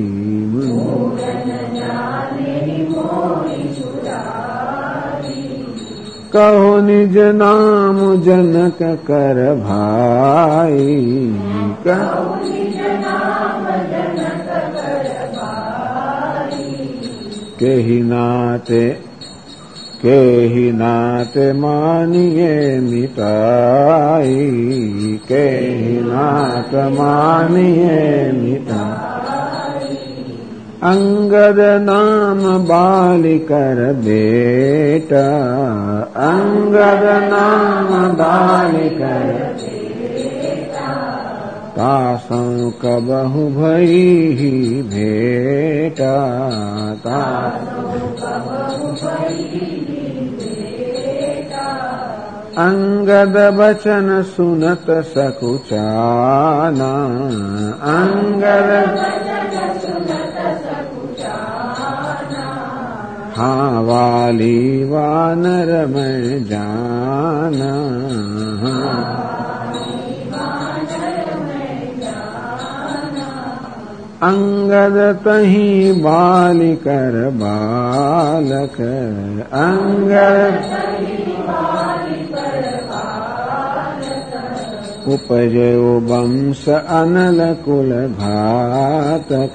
કહો નિજ નામ જનક કર ભાઈ, કેહી નાતે માનીએ મિતાઈ, કેહી નાત માનીએ મિતાઈ, અંગદ નામ બાલિકર બેટા, અંગદ નામ બાલિકર તાસં કબહુ ભઈ ભેટા, અંગદ બચન સુનત સકુચાના, અંગદ હા વાલી વાનર મેં જાના, અંગદ તહી બાલિકર બાલક, અંગદ ઉપજયો વંશ અનલ કુલ ઘાતક,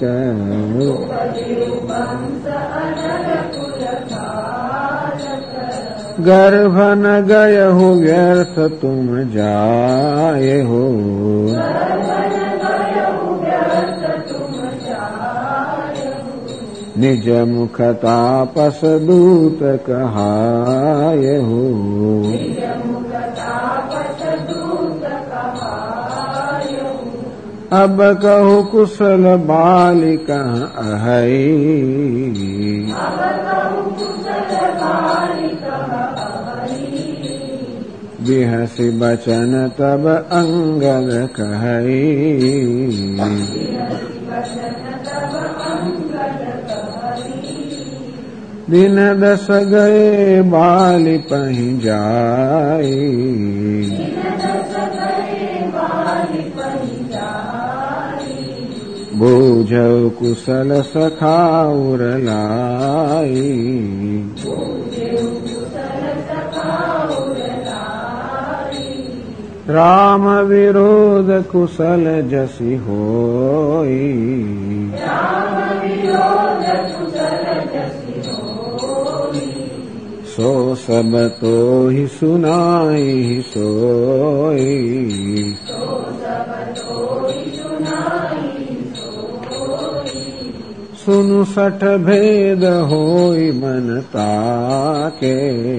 गर्भ न गय हो व्यर्थ तुम जाए हो, निज मुख तापस दूत कहाय हो, अब कहो कुशल बालिका अहै, बिहसी बचन तब अंगद कहै, दिन 10 गए बाली पहि जाई, बूझौ कुशल सखाउर लाई, राम विरोध कुशल जसि होई, सो सब तो ही सुनाई सोई, सुनु सठ भेद होई मन ताके,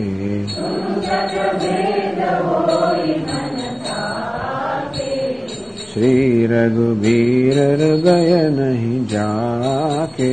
श्री रघुबीर हृदय नहीं जाके।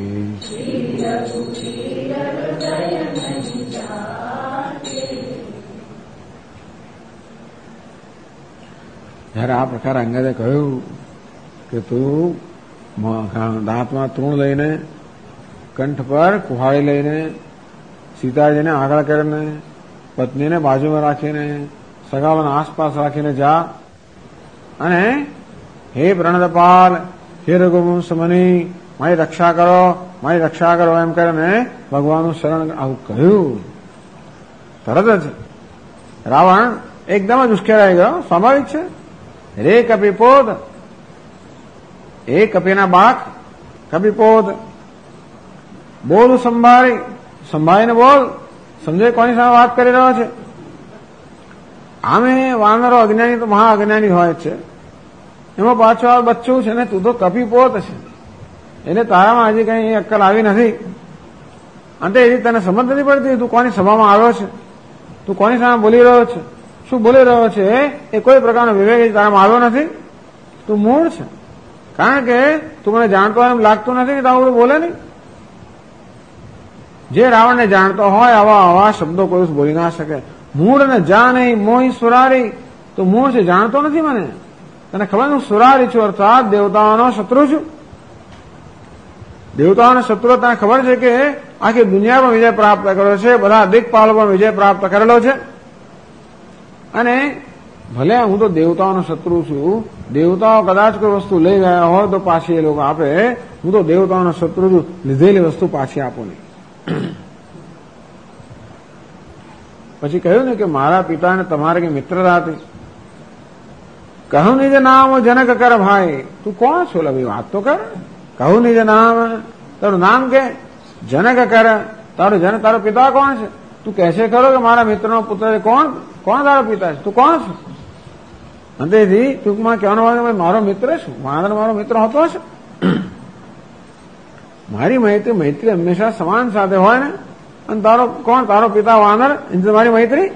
જ્યારે આ પ્રકારે અંગદે કહ્યું કે તું દાંતમાં તૃણ લઈને, કંઠ પર કુહાડી લઈને, સીતાજીને આગળ કરીને, પત્નીને બાજુમાં રાખીને, સગાઓને આસપાસ રાખીને જા અને હે પ્રણદપાલ, હે રઘુવંશ મુનિ, મારી રક્ષા કરો, મારી રક્ષા કરો એમ કરીને ભગવાનનું શરણ આવું કહ્યું. તરત જ રાવણ એકદમ જ ઉશ્કેરાઈ ગયો. સ્વાભાવિક છે. રે કપિપોદ, એ કપીના બાક કપિપોદ, બોલ સંભાળીને બોલ. સમજે કોની સામે વાત કરી રહ્યો છે? આમે વાનરો અજ્ઞાની તો મહા અજ્ઞાની હોય છે, એમાં પાછો આ બચ્ચું છે ને, તું તો કપિપોત છે, એટલે તારામાં હજી કઈ અક્કલ આવી નથી. અંતે એવી તને સમજ નથી પડતી તું કોની સભામાં આવ્યો છે, તું કોની સામે બોલી રહ્યો છે, શું બોલી રહ્યો છે એ કોઈ પ્રકારનો વિવેક તારામાં આવ્યો નથી. તું મૂળ છે, કારણ કે તું મને જાણતો એમ લાગતું નથી કે તારું બોલે નહીં. જે રાવણને જાણતો હોય આવા શબ્દો કોઈ બોલી ના શકે. મૂળ ને જા નહીં મોહી સુરારી, તો મૂળ છે, જાણતો નથી મને. તને ખબર હું સુરારી છું, અર્થાત દેવતાઓનો શત્રુ છું. દેવતાઓનો શત્રુ તને ખબર છે કે આખી દુનિયા પર વિજય પ્રાપ્ત કર્યો છે, બધા દિક્પાલો પર વિજય પ્રાપ્ત કરેલો છે. અને ભલે હું તો દેવતાઓનો શત્રુ છું, દેવતાઓ કદાચ કોઈ વસ્તુ લઈ ગયા હોય તો પાછી એ લોકો આપે, હું તો દેવતાઓનો શત્રુ છું, લીધેલી વસ્તુ પાછી આપો નહીં. પછી કહ્યું ને કે મારા પિતાને તમારે કે મિત્રતા હતી. કહું નિજ નામ જનક કર ભાઈ, તું કોણ છો? લવી વાત તો કર. કહું નિજ નામ, તારું નામ કે જનક કર, તારો પિતા કોણ છે? તું કહેશે ખરો કે મારા મિત્રનો પુત્ર છે. કોણ તારો પિતા છે? તું કોણ છે? અંતેથી ટૂંકમાં કહેવાનો હોય મારો મિત્ર છું, મારો મિત્ર હતો છે. મારી મૈત્રી હંમેશા સમાન સાથે હોય ને. અને તારો કોણ? તારો પિતા વાનર, એની મારી મૈત્રી.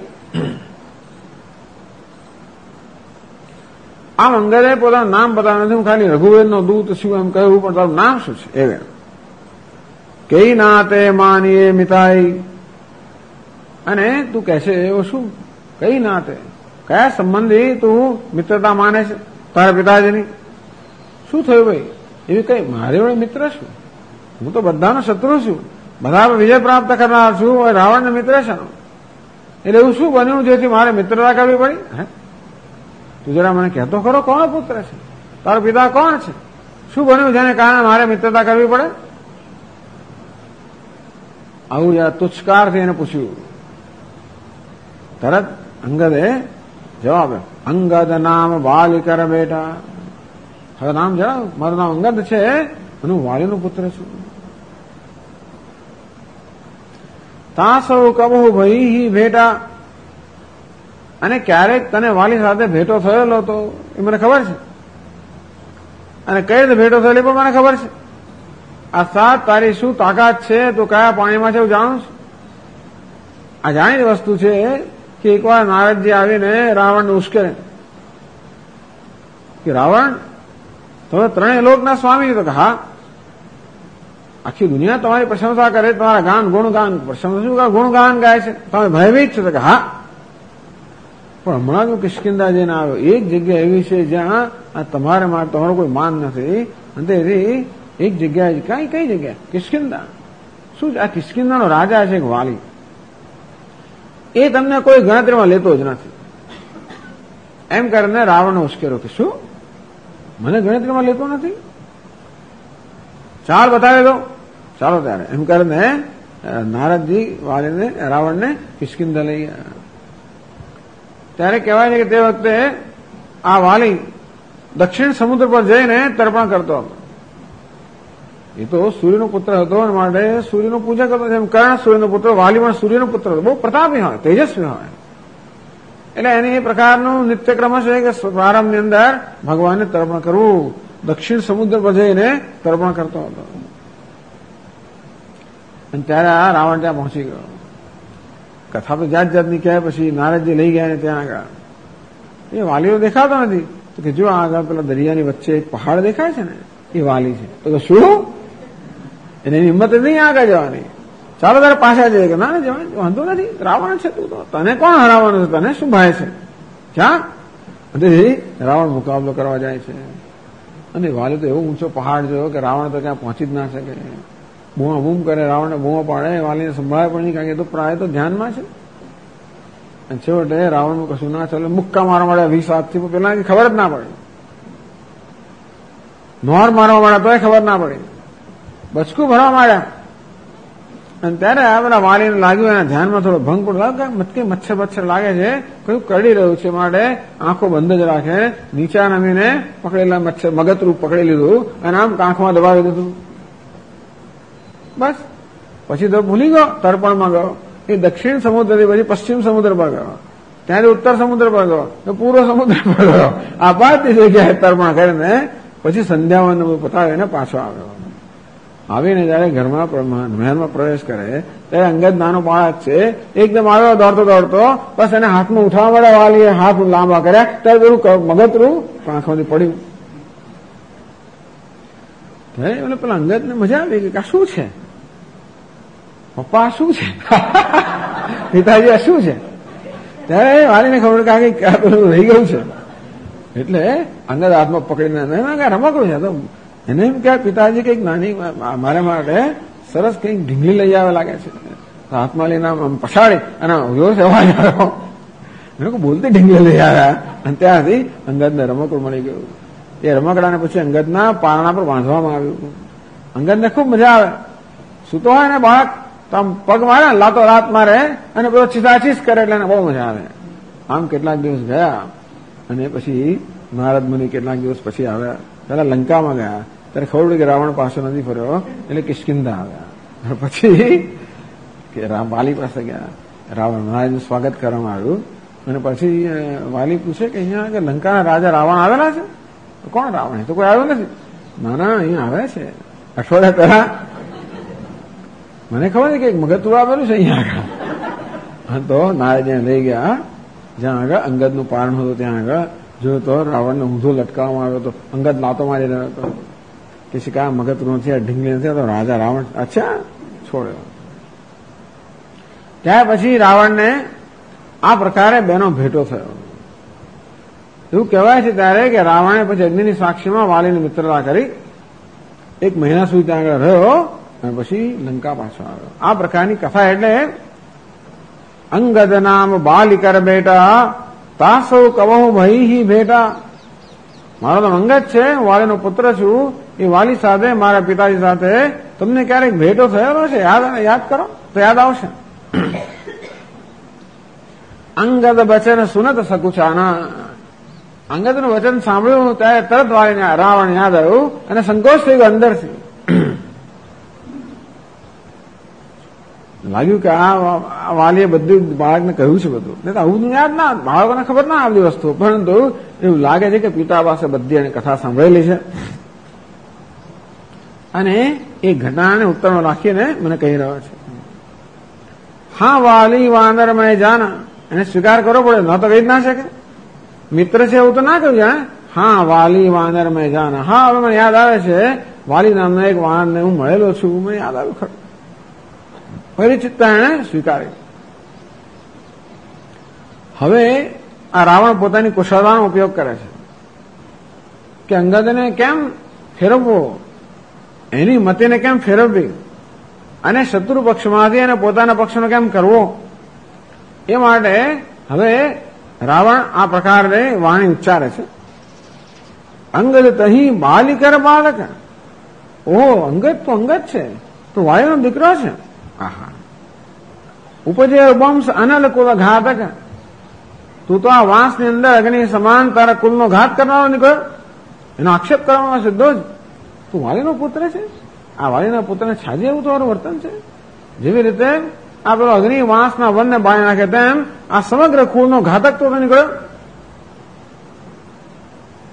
આમ અંગદે પોતાનું નામ બતાવ્યું નથી. હું ખાલી રઘુવેરનો દૂત છું એમ કહ્યું, પણ તારું નામ શું છે? એ કઈ નાતે માનીએ મિતાઈ, અને તું કહેશે એવું શું? કઈ નાતે, કયા સંબંધી તું મિત્રતા માને છે તારા પિતાજીની? શું થયું ભાઈ? એવી કઈ મારે વડે મિત્ર છું? હું તો બધાનો શત્રુ છું, બધા પર વિજય પ્રાપ્ત કરનાર છું. રાવણનો મિત્ર છે, એટલે એવું શું બન્યું જેથી મારે મિત્રતા કરવી પડી? હે, તું જરા મને કહેતો ખરો કોણ પુત્ર છે? તારો પિતા કોણ છે? શું બન્યું જેને કારણે મારે મિત્રતા કરવી પડે? આવું જરા તુચ્છકારથી એને પૂછ્યું. તરત અંગદે જવાબ, અંગદ નામ વાલી કર બેટા. હવે નામ જણાવ, મારું નામ અંગદ છે અને હું વાલીનો પુત્ર છું. તાસૌ કબહુ ભઈ ભેટા, અને ક્યારેક તને વાલી સાથે ભેટો થયેલો તો એ મને ખબર છે, અને કઈ રીતે ભેટો થયેલી પણ મને ખબર છે. આ સાત તારી શું તાકાત છે, તું કયા પાણીમાં છે એવું જાણું છું. આ જાણીતી વસ્તુ છે કે એકવાર નારદજી આવીને રાવણને ઉશ્કેરે કે રાવણ તમે ત્રણેય લોકના સ્વામી છો. હા, આખી દુનિયા તમારી પ્રશંસા કરે, તમારા ગુણગાન ગુણગાન ગાય છે, તમે ભયભીત છો. કે હા, પણ હમણાં જો કિષ્કિંધા જઈને આવ્યો, એક જગ્યા એવી છે જ્યાં તમારે માટે તમારો કોઈ માન નથી. અને તેથી એક જગ્યાએ કઈ જગ્યા? કિષ્કિંધા. શું આ કિષ્કિંધાનો રાજા છે એક વાલી, એ તમને કોઈ ગણતરીમાં લેતો જ નથી. એમ કરીને રાવણને ઉશ્કેરો કે શું મને ગણતરીમાં લેતો નથી? ચાલ બતાવી દો. ચાલો ત્યારે એમ કરીને નારદજી વાલીને રાવણને કિષ્કિંધા લઈ ગયા. ત્યારે કહેવાય છે કે તે વખતે આ વાલી દક્ષિણ સમુદ્ર પર જઈને તર્પણ કરતો હતો. એ તો સૂર્યનો પુત્ર હતો અને માટે સૂર્યનું પૂજા કરતો. જેમ કર્ણ સૂર્યનો પુત્ર, વાલી પણ સૂર્યનો પુત્ર હતો. બહુ પ્રતાપી હોય, તેજસ્વી હોય. એટલે એને એ પ્રકારનું નિત્યક્રમ છે કે પ્રારંભની અંદર ભગવાનને તર્પણ કરવું. દક્ષિણ સમુદ્ર પર જઈને તર્પણ કરતો હતો. અને ત્યારે આ રાવણ ત્યાં પહોંચી ગયો. કથા તો જાત જાતની કહે. પછી નારદજી લઈ ગયા ને ત્યાં આગળ એ વાલીઓ દેખાતો નથી. તો કે જો આગળ પેલા દરિયાની વચ્ચે એક પહાડ દેખાય છે ને એ વાલી છે. તો શું એની હિંમત નહીં આગળ જવાની. ચાલો તારે પાછા જઈએ. કે ના જવાય, વાંધો નથી, રાવણ છે તું તો, તને કોણ હરાવવાનું છે, તને શું ભાઈ છે, ક્યાં? રાવણ મુકાબલો કરવા જાય છે. અને વાલી તો એવો ઊંચો પહાડ જોયો કે રાવણ તો ક્યાં પહોંચી જ ના શકે. બૂમા બૂમ કરે, રાવણને બૂમો પાડે, વાલીને સંભાળે પણ નહીં, કારણ કે એ તો પ્રાય તો ધ્યાનમાં છે. અને છેવટે રાવણનું કશું ના ચાલે, મુક્કા મારવા મળ્યા 20 હાથથી. પેલા ખબર જ ના પડી. નોર મારવા મળ્યા તોય ખબર ના પડી. બચકું ભરવા માંડ્યા. અને ત્યારે આ બધા વાલીને લાગ્યું, એના ધ્યાનમાં થોડો ભંગ પડ્યો. મટકી મચ્છર બચ્છર લાગે છે, કયું કરડી રહ્યું છે, માટે આંખો બંધ જ રાખે. નીચા નમીને પકડેલા મચ્છર મગતરૂપ પકડી લીધું અને આમ કાંખમાં દબાવી દીધું. બસ પછી તો ભૂલી ગયો, તર્પણમાં ગયો. એ દક્ષિણ સમુદ્રથી પછી પશ્ચિમ સમુદ્ર પર ગયો, ત્યાંથી ઉત્તર સમુદ્ર પર ગયો, પૂર્વ સમુદ્ર પર ગયો. આ બધી જગ્યાએ તર્પણ કરીને પછી સંધ્યાવન પતાવીને પાછો આવ્યો. આવીને જયારે ઘરમાં મહેલમાં પ્રવેશ કરે ત્યારે અંગદ નાનો બાળક છે, એકદમ આવ્યો દોડતો દોડતો, બસ એને હાથમાં ઉઠાવવા મળ્યા. વાલીએ હાથ લાંબા કર્યા ત્યારે પેલું મગતરું આંખોથી પડ્યું. એટલે પેલા અંગદને મજા આવી કે આ શું છે, પપ્પા શું છે, પિતાજી આ શું છે? ત્યારે વાલીને ખબર કે આ પેલું રહી ગયું છે. એટલે અંગદ હાથમાં પકડીને રમકડું છે. તો એને એમ કે પિતાજી કઈક નાની મારા માટે સરસ કઈક ઢીંગલી લઈ આવે લાગે છે. હાથમાં લઈને આમ પછાડી અને અવાજ આવ્યો. એને બોલતી ઢીંગલી લઈ આવ્યા. અને ત્યાંથી અંગદને રમકડું મળી ગયું. એ રમકડાને પછી અંગદના પારણા પર બાંધવામાં આવ્યું. અંગદને ખૂબ મજા આવે. સૂતો હોય ને બાળક તો આમ પગ મારે, લાતો રાત મારે અને બધો ચીસાચીસ કરે એટલે એને બહુ મજા આવે. આમ કેટલાક દિવસ ગયા અને પછી નારદ મુનિ કેટલાક દિવસ પછી આવ્યા. પેલા લંકામાં ગયા ત્યારે ખબર પડી કે રાવણ પાસે નથી ફર્યો, એટલે કિષ્કિંધા આવ્યા. પછી કે વાલી પાસે ગયા, રાવણ મહારાજનું સ્વાગત કરવામાં આવ્યું. અને પછી વાલી પૂછે કે અહીંયા કે લંકાના રાજા રાવણ આવેલા છે? કોણ રાવણ? તો કોઈ આવ્યો નથી. ના ના, અહીંયા આવે છે અઠવાડિયા પહેલા. મને ખબર છે કે એક મગતું આવેલું છે અહીંયા આગળ. તો નારદને લઈ ગયા જ્યાં આગળ અંગદનું પારણ હતું. ત્યાં આગળ જો તો રાવણને ઊંધો લટકાવવામાં આવ્યો હતો. અંગદ લાતો મારી રહ્યો હતો કે શિકા મગતરું નથી, આ ઢીંગલી નથી. તો રાજા રાવણ અચ્છા છોડ્યો. ત્યાર પછી રાવણને આ પ્રકારે બેનો ભેટો થયો. એવું કહેવાય છે ત્યારે કે રાવણે પછી અગ્નિની સાક્ષીમાં વાલીની મિત્રતા કરી. 1 મહિના સુધી ત્યાં આગળ રહ્યો અને પછી લંકા પાછો આવ્યો. આ પ્રકારની કથા એટલે અંગદ નામ બાલિકર બેટા તાસૌ કવહુ ભઈ ભેટા. મારો તો અંગદ છે, વાલીનો પુત્ર છું. એ વાલી સાથે, મારા પિતાજી સાથે તમને ક્યારેક ભેટો થયેલો છે? યાદ કરો તો યાદ આવશે. અંગદ વચન સુનત સકુચાના. અંગદનું વચન સાંભળ્યું ત્યારે તરત વાલીને રાવણ યાદ આવ્યું અને સંકોચ થઈ ગયો અંદરથી. લાગ્યું કે આ વાલીએ બધું બાળકને કહ્યું છે બધું. નહીં તો આવું યાદ ના, બાળકોને ખબર ના આવતી વસ્તુ. પરંતુ એવું લાગે છે કે પિતા પાસે બધી એને કથા સાંભળેલી છે અને એ ઘટનાને ઉત્તરમાં રાખીને મને કહી રહ્યો છે. હા વાલી વાનરમય જાના. એને સ્વીકાર કરવો પડે, ન તો કહી જ ના શકે. મિત્ર છે એવું તો ના કહ્યું જાણે. હા વાલી વાનરમય જાના. હા હવે મને યાદ આવે છે, વાલી નામના એક વાનરને હું મળેલો છું. મને યાદ આવ્યું ખરું. પરિચિતતા એને સ્વીકારી. હવે આ રાવણ પોતાની કુશળતાનો ઉપયોગ કરે છે કે અંગદને કેમ ફેરવવો, એની મતિને કેમ ફેરવવી અને શત્રુ પક્ષમાંથી અને પોતાના પક્ષનો કેમ કરવો. એ માટે હવે રાવણ આ પ્રકારે વાણી ઉચ્ચારે છે. અંગદ તહી બાલિકર બાળક. ઓહો, અંગદ તો અંગદ છે, તો વાયુનો દીકરો છે. આહા, ઉપજે વંશ અનલ કુલ ઘાતક. તું તો આ વાંસની અંદર અગ્નિ સમાન તારા કુલનો ઘાત કરવાનો નીકળ્યો. એનો આક્ષેપ કરવામાં સીધો જ તું વાલીનો પુત્ર છે. આ વાલીના પુત્રને છાજે એવું તમારું વર્તન છે. જેવી રીતે આ પેલો અગ્નિ વાંસના વનને બાળી નાખે તેમ આ સમગ્ર કુલનો ઘાતક તો નીકળ્યો.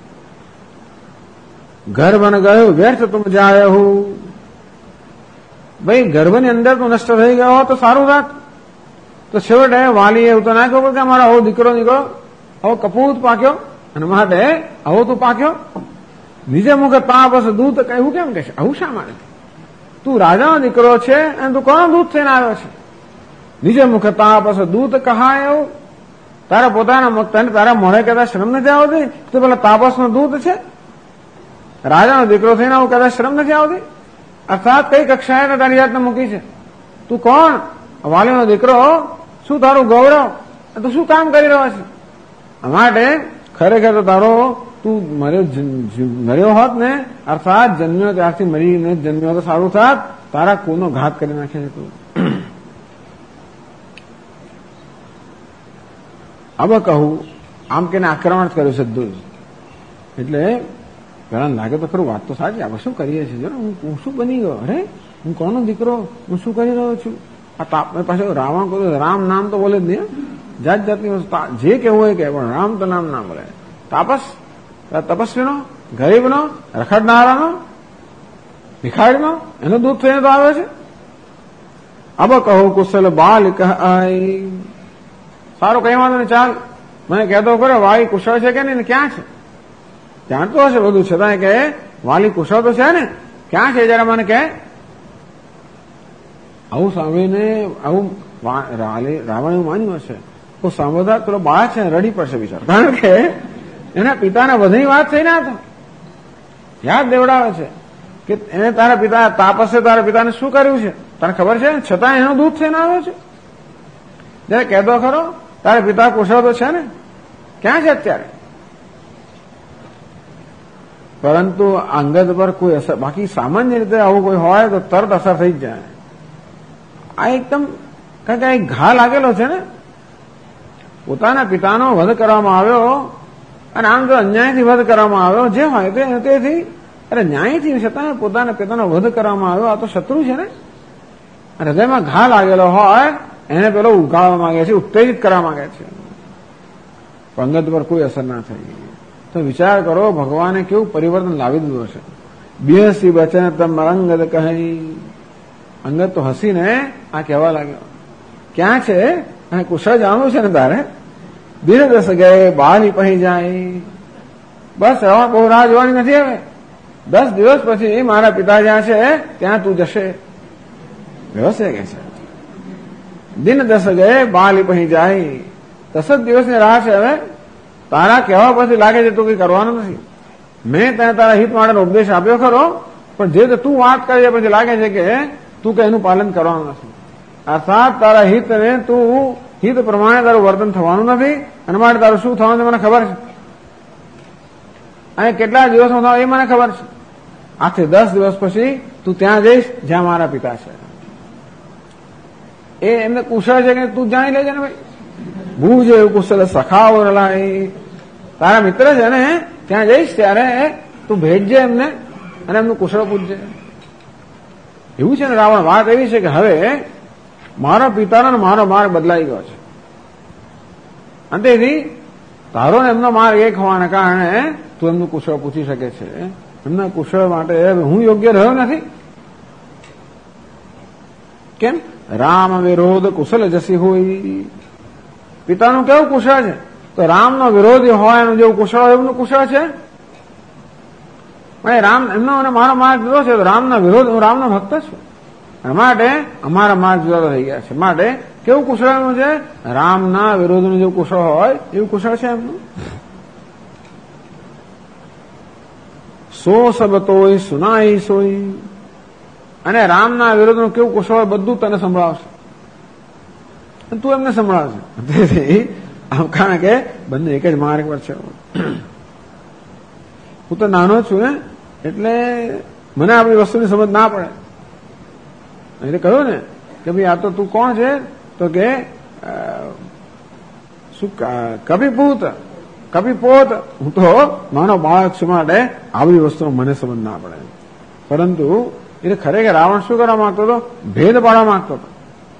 ઘર બન ગયો વ્યર્થ તુમ જાય હું. ભાઈ ગર્ભની અંદર તું નષ્ટ થઈ ગયો હો તો સારું રાખ. તો છેવટે વાલીએ એવું તો ના કહ્યું કે મારો આવો દીકરો નીકળો, આવો કપૂત પાક્યો અને માટે આવો તું પાક્યો. નીજે મુખે તાપ હશે દૂધ એવું કેમ કહેશે? આવું શા માટે? તું રાજાનો દીકરો છે અને તું કોનો દૂધ થઈને આવ્યો છે? નીજે મુખે તાપ હશે દૂધ કહાય એવું તારા પોતાના તારા મોઢે કહેતા શરમ નથી આવતી? તો પેલા તાપસનો દૂધ છે, રાજાનો દીકરો થઈને આવું કહેતા શરમ નથી આવતી? અર્થાત કઈ કક્ષાએ તારી જાતને મૂકી છે? તું કોણ? વાલીનો દીકરો? શું તારું ગૌરવ? તું શું કામ કરી રહ્યો છે? માટે ખરેખર તો તારો તું મર્યો હોત ને, અર્થાત જન્મ્યો ત્યારથી મરીને જન્મ્યો તો સારું થાત. તારા કુળનો ઘાત કરી નાખે છે તું. હવે કહું આમ કે આક્રમણ કર્યું છે બધું. એટલે પેલા લાગે તો ખરું વાત તો સાચી, આપણે શું કરીએ છીએ? હું શું બની ગયો? અરે હું કોનો દીકરો? હું શું કરી રહ્યો છું? આ તાપ પાછું રાવણ કહ્યું રામ નામ તો બોલે જ નહીં, જાત જાતની વસ્તુ જે કેવું હોય કે પણ રામ તો નામ ના બોલે. તાપસ તપસ્વીનો, ગરીબનો, રખડનારાનો, ભિખારીનો એનો દૂધ થઈને તો આવે છે. અબ કહો કુશલ બાલ કહી. સારું કઈ વાંધો નહીં, ચાલ મને કહેતો ખરો વાલી કુશળ છે કે નહીં, ક્યાં છે? જાણતો હશે બધું, છતાં કે વાલી કુશળ તો છે ને, ક્યાં છે જરા મને કહે. આવું સાંભળીને આવું રાવણ એવું માન્યું હશે તો સાંભળતા પેલો બાળક છે રડી પડશે બિચારો, કારણ કે એના પિતાના વધની વાત થઈ ને. તો યાદ દેવડાવે છે કે એને તારા પિતા તાપસે તારા પિતાને શું કર્યું છે તને ખબર છે, છતાં એનો દૂધ થઈને આવ્યો છે. જયારે કહેતો ખરો તારા પિતા કુશળ તો છે ને, ક્યાં છે અત્યારે? પરંતુ અંગત પર કોઈ અસર, બાકી સામાન્ય રીતે આવું કોઈ હોય તો તરત અસર થઈ જ જાય. આ એકદમ કારણ કે એક ઘા લાગેલો છે ને, પોતાના પિતાનો વધ કરવામાં આવ્યો અને આમ તો અન્યાયથી વધ કરવામાં આવ્યો, જે હોય તેથી અરે ન્યાયથી છતાં પોતાના પિતાનો વધ કરવામાં આવ્યો. આ તો શત્રુ છે ને, હૃદયમાં ઘા લાગેલો હોય એને પેલો ઉગાડવા માંગે છે, ઉત્તેજિત કરવા માંગે છે. અંગત પર કોઈ અસર ના થઈ. તો વિચાર કરો ભગવાને કેવું પરિવર્તન લાવી દીધું હશે. બેસી બચન તમ અંગત કહી. અંગત તો હસીને આ કહેવા લાગ્યો, ક્યાં છે? કુશળ જાણવું છે ને તારે? દિન દસ ગયે બાલી પહી જાય. બસ હવે બહુ રાહ જોવાની નથી. હવે 10 દિવસ પછી મારા પિતા જ્યાં છે ત્યાં તું જશે. વ્યવસ્થિત કે છે દિન દસ ગયે બાલી પહી જાય. 10 જ દિવસની રાહ છે. હવે તારા કહેવા પછી લાગે છે તું કઈ કરવાનું નથી. મેં ત્યાં તારા હિત માટેનો ઉપદેશ આપ્યો ખરો, પણ જે તું વાત કરી પછી લાગે છે કે તું કે એનું પાલન કરવાનું નથી. અર્થાત તારા હિતને તું હિત પ્રમાણે તારું વર્તન થવાનું નથી, અને માટે તારું શું થવાનું મને ખબર છે. અને કેટલા દિવસમાં થવાનું એ મને ખબર છે. આથી 10 દિવસ પછી તું ત્યાં જઈશ જ્યાં મારા પિતા છે. એ એમને કુશળ છે કે તું જાણી લેજે ને ભાઈ. ભૂજ એવું કુશળ સખાઓ રલાય. તારા મિત્ર છે ને ત્યાં જઈશ ત્યારે તું ભેટજે એમને અને એમનું કુશળ પૂછજે. એવું છે ને રાવણ, વાત એવી છે કે હવે મારા પિતાનો મારો માર્ગ બદલાઈ ગયો છે. અને તેથી તારો ને એમનો માર્ગ એક હોવાને કારણે તું એમનું કુશળ પૂછી શકે છે. એમના કુશળ માટે હું યોગ્ય રહ્યો નથી. કેમ? રામ વિરોધ કુશલ જસી હોય. પિતાનું કેવું કુશળ છે? તો રામનો વિરોધી હોય એનું જેવું કુશળ હોય એમનું કુશળ છે. રામ એમનો અને મારો માર્ગ જુદો છે. રામના વિરોધ, હું રામનો ભક્ત છું. માટે અમારા માર્ગ જુદા થઈ ગયા છે. માટે કેવું કુશળ એમનું છે? રામના વિરોધનું જેવું કુશળ હોય એવું કુશળ છે એમનું. સો સબ તોય સુનાઈ સોઈ. અને રામના વિરોધનું કેવું કુશળ હોય બધું તને સંભળાવશે, તું એમને સંભળાવશે. તેથી આમ કારણ કે બંને એક જ માર્ગ પર છે. હું તો નાનો છું ને, એટલે મને આપણી વસ્તુની સમજ ના પડે. એટલે કહ્યું ને કે ભાઈ આ તો તું કોણ છે? તો કે શું કપિપોત. હું તો નાનો બાળક છું, માટે આવી વસ્તુનો મને સમજ ના પડે. પરંતુ એટલે ખરેખર રાવણ શું કરવા માંગતો હતો? ભેદ પાડવા માંગતો હતો.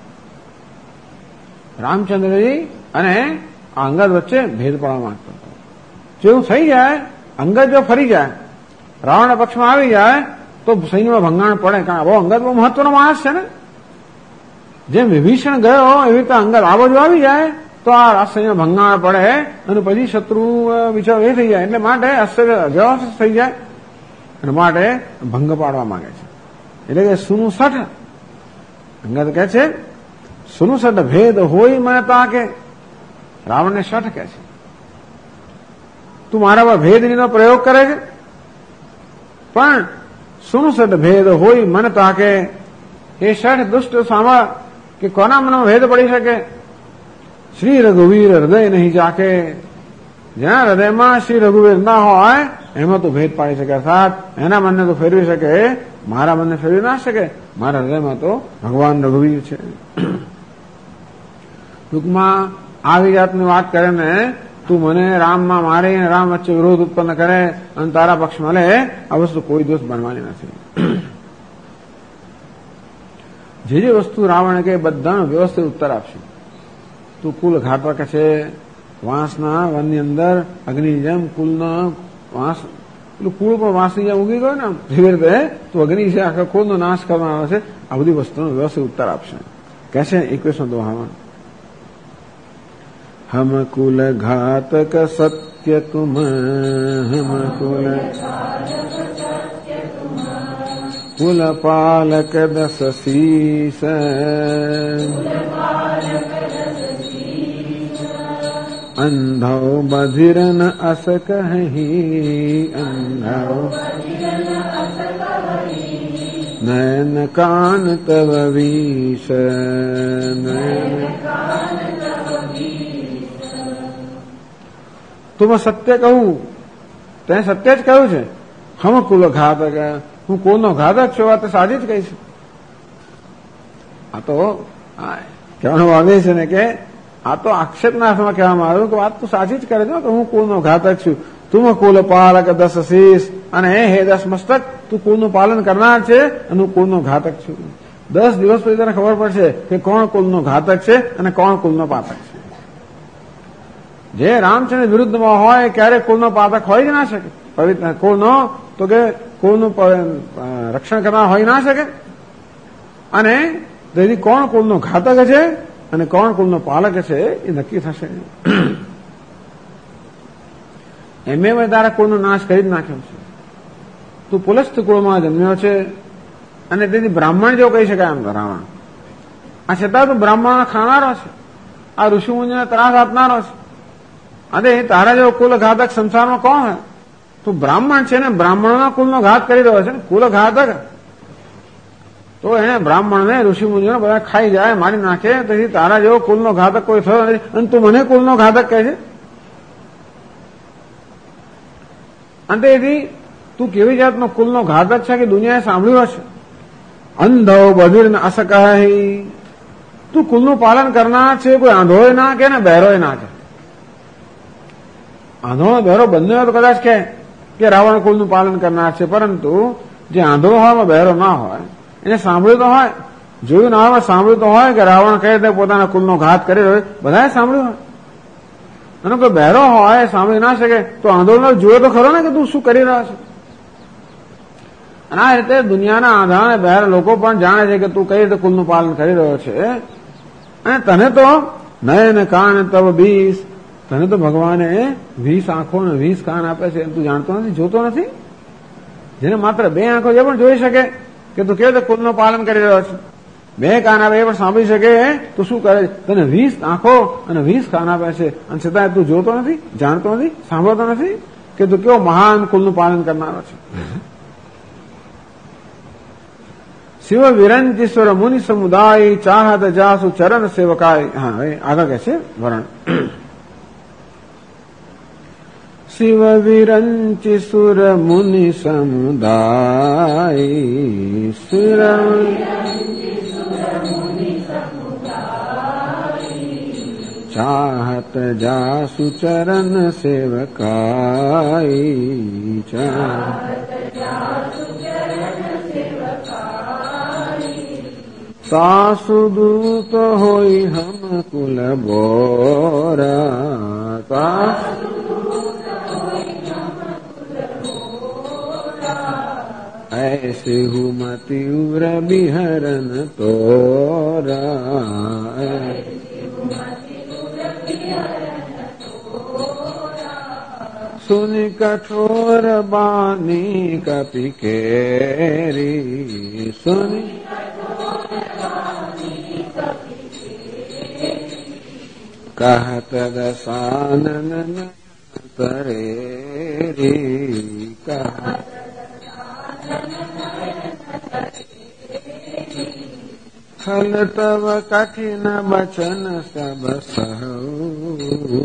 રામચંદ્રજી અને અંગદ વચ્ચે ભેદ પાડવા માંગતો હતો. જેવું થઈ જાય, અંગદ જો ફરી જાય, રાવણના પક્ષમાં આવી જાય, તો તો સૈન્યમાં ભંગાણ પડે. કારણ આવો અંગદ બહુ મહત્વનો માણસ છે ને. જેમ વિભીષણ ગયો એવી રીતે અંગદ આ બાજુ આવી જાય તો આ રાષ્ટ્ર ભંગાણ પડે અને પછી શત્રુ વિચાર એ થઈ જાય. એટલે માટે વ્યવસ્થિત થઈ જાય અને માટે ભંગ પાડવા માંગે છે. એટલે કે સુનું સઠ અંગદ કહે છે સુનું સઠ ભેદ હોય મને તાકે. રાવણને સઠ કહે છે તું મારા પર ભેદનો પ્રયોગ કરે છે પણ સુનું સઠ ભેદ હોય મને તાકે. એ સઠ દુષ્ટ સામા કે કોના મનમાં ભેદ પડી શકે. શ્રી રઘુવીર હૃદય નહીં જાકે. જ્યાં હૃદયમાં શ્રી રઘુવીર ના હોય એમાં તો ભેદ પાડી શકે. અર્થાત એના મનને તો ફેરવી શકે, મારા મનને ફેરવી ના શકે. મારા હૃદયમાં તો ભગવાન રઘુવીર છે. ટૂંકમાં આવી જાતની વાત કરે ને તું મને રામમાં મારે અને રામ વચ્ચે વિરોધ ઉત્પન્ન કરે અને તારા પક્ષમાં લે, આ વસ્તુ કોઈ દિવસ બનવાની નથી. જે જે વસ્તુ રાવણ કે બધાનો વ્યવસ્થિત ઉત્તર આપશે. તું કુલ ઘાતક છે, વાંસના વનની અંદર અગ્નિની જેમ કુલના વાંસ પેલું કુળ પણ વાંસની જેમ ઉગી ગયો ને એવી રીતે તું અગ્નિ છે આખા કુળનો નાશ કરવાનો છે. આ બધી વસ્તુનો વ્યવસ્થિત ઉત્તર આપશે. કહે છે 21મો દોહામાં હમ કુલ ઘાતક સત્ય તુમ હમ કુલ પાલક દસ શીસ અંધૌ બધિરન અસ કહી અંધૌ નયન કાન તવ વીસ તું સત્ય કહું તે સત્ય જ કહ્યું છે. હમ કુલ ઘાતક હું કુળનો ઘાતક છું વાત સાચી જ કહી છે. આ તો કહેવાનો વાગે છે ને કે આ તો આક્ષેપના અર્થમાં કહેવામાં આવ્યું કે વાત તો સાચી જ કરે છે કે હું કુળનો ઘાતક છું. તું કુલ પાલક દસ શીશ અને હે દસ મસ્તક તું કુળનું પાલન કરનાર છે અને હું કુળનો ઘાતક છું. 10 દિવસ પછી તને ખબર પડશે કે કોણ કુળનો ઘાતક છે અને કોણ કુળનો પાતક છે. જે રામચંદ્ર વિરુદ્ધમાં હોય ક્યારેક કુળનો પાતક હોય જ ના શકે. પવિત્ર કુળનો તો કે કુળનું રક્ષણ કરનાર હોય ના શકે. અને તેથી કોણ કુળનો ઘાતક છે અને કોણ કુળનો પાલક છે એ નક્કી થશે. એમે મેં તારા કુળનો નાશ કરી જ નાખ્યો છે. તું પુલસ્થ કુળમાં જન્મ્યો છે અને તેથી બ્રાહ્મણ જેવો કહી શકાય આમ તો રાવણ. આ છતાં તું બ્રાહ્મણ ખાનારો છે, આ ઋષિમુનિને ત્રાસ આપનારો છે. અને તારા જેવો કુલ ઘાતક સંસારમાં કોણ હોય? તું બ્રાહ્મણ છે ને બ્રાહ્મણના કુલનો ઘાત કરી રહ્યો છે ને કુલ ઘાતક. તો એને બ્રાહ્મણને ઋષિમુનિઓને બધા ખાઈ જાય, મારી નાખે. તેથી તારા જેવો કુલનો ઘાતક કોઈ થયો નથી અને તું મને કુલનો ઘાતક કહે છે. અને તેથી તું કેવી જાતનો કુલનો ઘાતક છે કે દુનિયાએ સાંભળ્યું હશે. અંધો બધિર અસકહી તું કુલનું પાલન કરનાર છે. કોઈ આંધળોય ના કે ને બહેરોય ના કે. આંધળો બહેરો બંને તો કદાચ કે રાવણ કુલનું પાલન કરનાર છે, પરંતુ જે આંધળો હોય એમાં બહેરો ના હોય. એને સાંભળ્યું તો હોય, જોયું ના હોય, સાંભળ્યું તો હોય કે રાવણ કઈ રીતે પોતાના કુલનો ઘાત કરી રહ્યો, બધાએ સાંભળ્યું હોય. અને કોઈ બહેરો હોય સાંભળી ના શકે તો આંદોલન જોયો તો ખરો ને કે તું શું કરી રહ્યો છે. અને આ રીતે દુનિયાના આંધળા અને બહેરા લોકો પણ જાણે છે કે તું કઈ રીતે કુલનું પાલન કરી રહ્યો છે. અને તને તો નયન કાન તવ 20 તને તો ભગવાને 20 આંખો અને 20 કાન આપે છે. તું જાણતો નથી, જોતો નથી. જેને માત્ર 2 આંખો જે પણ જોઈ શકે કે તું કેવી રીતે કુલનું પાલન કરી રહ્યો છે, 2 કાન આપે એ પણ સાંભળી શકે તો શું કરે? તને 20 આંખો અને 20 કાન આપે છે અને છતાં તું જોતો નથી, જાણતો નથી, સાંભળતો નથી કે તું કેવો મહાન કુલનું પાલન કરનારો છે. શિવ વિરંજીશ્વર મુનિ સમુદાય ચાહત જાસુ ચરણ સેવકાય. હા, હવે આગળ કહે છે વરણ. શિવ વિરંચિ સુર મુનિ સમુદાય સુર ચાહત જાસુ ચરણ સેવકાય. સાસુ દૂત હોય હમ કુલ બોરા. ऐसे हुमति उग्र बिहरन तोरा सुनि कठोर बानी कपि केरी सुनि कहत दसानन तरेरी कहत फल तव कठिन बचन सब सहु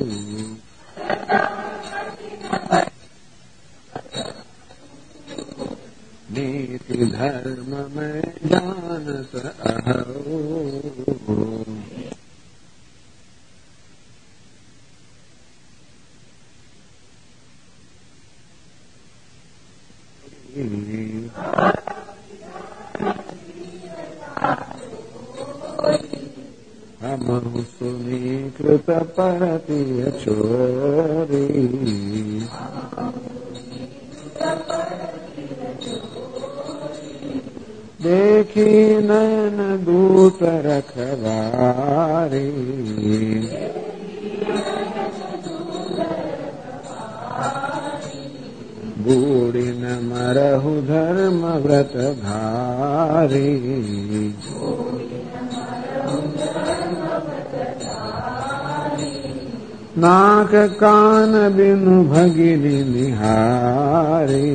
नीति धर्म में जानत अहु हमहु सुनीकृत परतिय चोरी देखी नयन दूत रखवारी बूढ़ी न मरहु धर्म व्रत धारी नाक कान बिनु भगिनी निहारी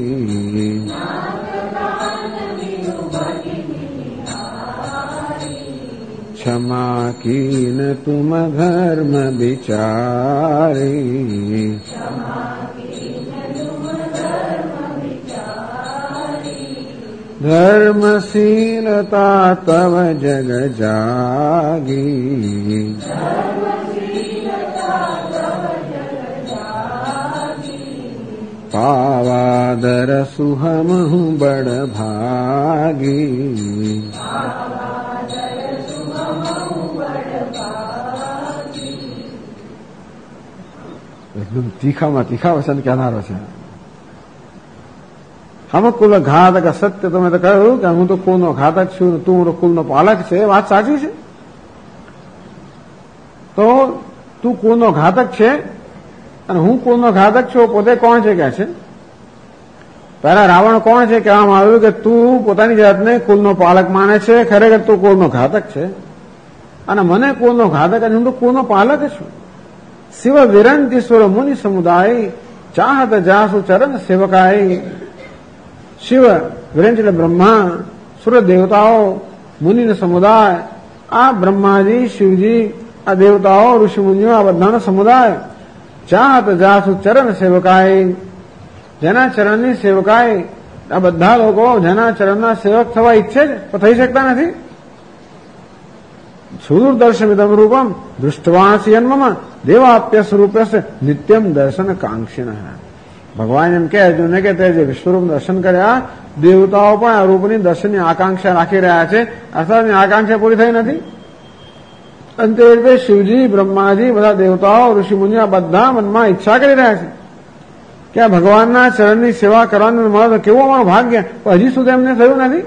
क्षमा कीन तुम धर्म विचारी धर्मशीलता तव जग जागी पावादर सुहमहु बड़ भागी एकदम तीखाમાં તીખા વચન કહેનારો છે. હમ કુલ ઘાતક સત્ય તમે તો કહ્યું કે હું તો કુલનો ઘાતક છું, તું કુલનો પાલક છે, વાત સાચી છે. તો તું કુલનો ઘાતક છે અને હું કુલનો ઘાતક છું. પોતે કોણ છે કે છે? પહેલા રાવણ કોણ છે કહેવામાં આવ્યું કે તું પોતાની જાતને કુલનો પાલક માને છે, ખરેખર તું કુલનો ઘાતક છે અને મને કુલનો ઘાતક અને હું તો કુલનો પાલક છું. શિવ વિરંતીશ્વર મુનિ સમુદાય ચાહત જાસુ ચરણ સેવકાય. શિવ વિરંતી એટલે બ્રહ્મા, સૂર્ય દેવતાઓ, મુનિનો સમુદાય, આ બ્રહ્માજી, શિવજી, આ દેવતાઓ, ઋષિ મુનિઓ, આ બધાનો સમુદાય. ચાહત જાસુ ચરણ સેવકાય, જેના ચરણની સેવકાય, આ બધા લોકો જેના ચરણના સેવક થવા ઈચ્છે છે પણ થઈ શકતા નથી. સુદૂરદર્શમિદમ રૂપમ દૃષ્ટવાસી જન્મમાં દેવાપ્ય સ્વરૂપસ્ય નિત્યમ દર્શન કાંક્ષિણ. ભગવાન એમ કહે અર્જુનને કે તે જે વિશ્વરૂપ દર્શન કર્યા, દેવતાઓ પણ આ રૂપની દર્શનની આકાંક્ષા રાખી રહ્યા છે, અર્થાત આકાંક્ષા પૂરી થઈ નથી. અને તે રીતે શિવજી, બ્રહ્માજી, બધા દેવતાઓ, ઋષિમુનિઓ બધા મનમાં ઈચ્છા કરી રહ્યા છે કે આ ભગવાનના ચરણની સેવા કરવાનું મળે તો કેવું અમારું ભાગ્ય, પણ હજી સુધી એમને થયું નથી.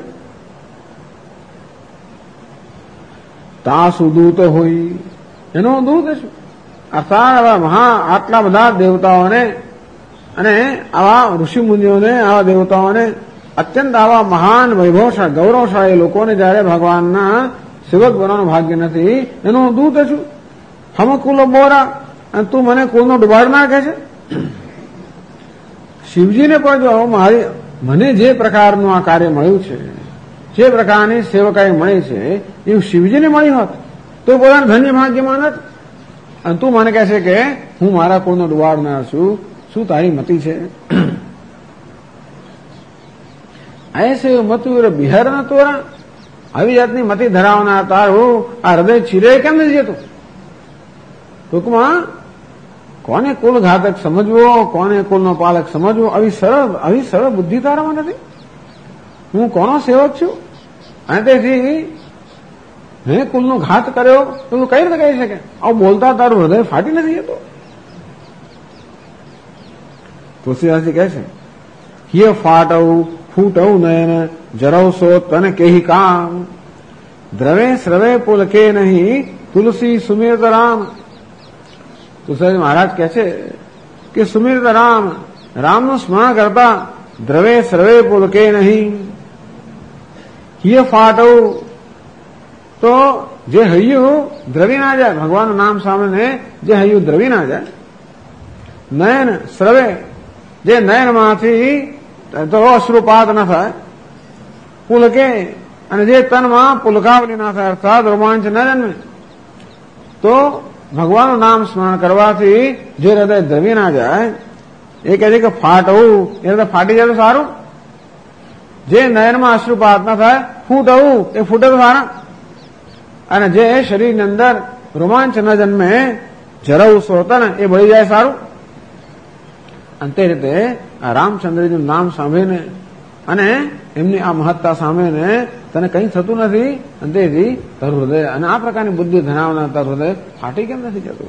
તાસુ દૂત હોય, એનો દૂત છું. અર્થાત આટલા બધા દેવતાઓને અને આવા ઋષિમુનિઓને, આવા દેવતાઓને, અત્યંત આવા મહાન વૈભવશાળી, ગૌરવશાળી લોકોને જયારે ભગવાનના સેવક બનવાનું ભાગ્ય નથી, એનો દૂત છું. હમ કુલો બોરા, અને તું મને કુલનો ડુબાડ નાખે છે. શિવજીને પણ જો મને જે પ્રકારનું આ કાર્ય મળ્યું છે, જે પ્રકારની સેવકાઈ મળી છે, એવું શિવજીને મળી હોત તો પોતાનું ધન્ય ભાગ્ય માનત. અને તું મને કહે છે કે હું મારા કુળનો ડુબાડનાર છું, શું તારી મતિ છે? ऐसे મતુર બિહાર ન તોરા, આવી જાતની મતિ ધરાવનાર તારું આ હૃદય ચીરે કેમ નથી જતું? ટૂંકમાં કોને કુલ ઘાતક સમજવો, કોને કુલનો પાલક સમજવો, આવી સરળ બુદ્ધિ તારામાં નથી. હું કોનો સેવક છું અને તેથી મેં કુલનો ઘાત કર્યો તો તું કઈ રીતે કહી શકે? આવું બોલતા તારું હૃદય ફાટી નથી જતો? તુલસીદાસજી કહે છે, હિય ફાટવું ફૂટવું નયન જરવશો તન કેહી કામ દ્રવે સ્રવે પુલકે નહીં તુલસી સુમિરત રામ. તુલસી મહારાજ કહે છે કે સુમિરત રામ, રામનું સ્મરણ કરતા દ્રવે સ્રવે પુલકે નહીં. હિય ફાટવું તો જે હૈયું દ્રવી ના જાય, ભગવાનનું નામ સામે જે હૈયું દ્રવી ના જાય. નયન સ્રવે, જે નયનમાંથી તો અશ્રુપાત ન થાય. પુલકે, અને જે તનમાં પુલકાવલી ના થાય, અર્થાત રોમાંચ ન જન્મે. તો ભગવાનનું નામ સ્મરણ કરવાથી જે હૃદય દ્રવી ના જાય, એ કહે છે કે ફાટવું, એ હૃદય ફાટી જાય તો સારું. જે નયનમાં અશ્રુપાત ન થાય, ફૂટવું, એ ફૂટે તો સારા. અને જે શરીરની અંદર રોમાંચ ન જન્મે, જરવું સોતન, એ બળી જાય સારું. અને તે રીતે આ રામચંદ્રજીનું નામ સાંભળીને અને એમની આ મહત્તા સાંભળીને તને કંઈ થતું નથી. અને તેથી તારું હૃદય, અને આ પ્રકારની બુદ્ધિ ધરાવનાર તારું હૃદય ફાટી કેમ નથી જતું?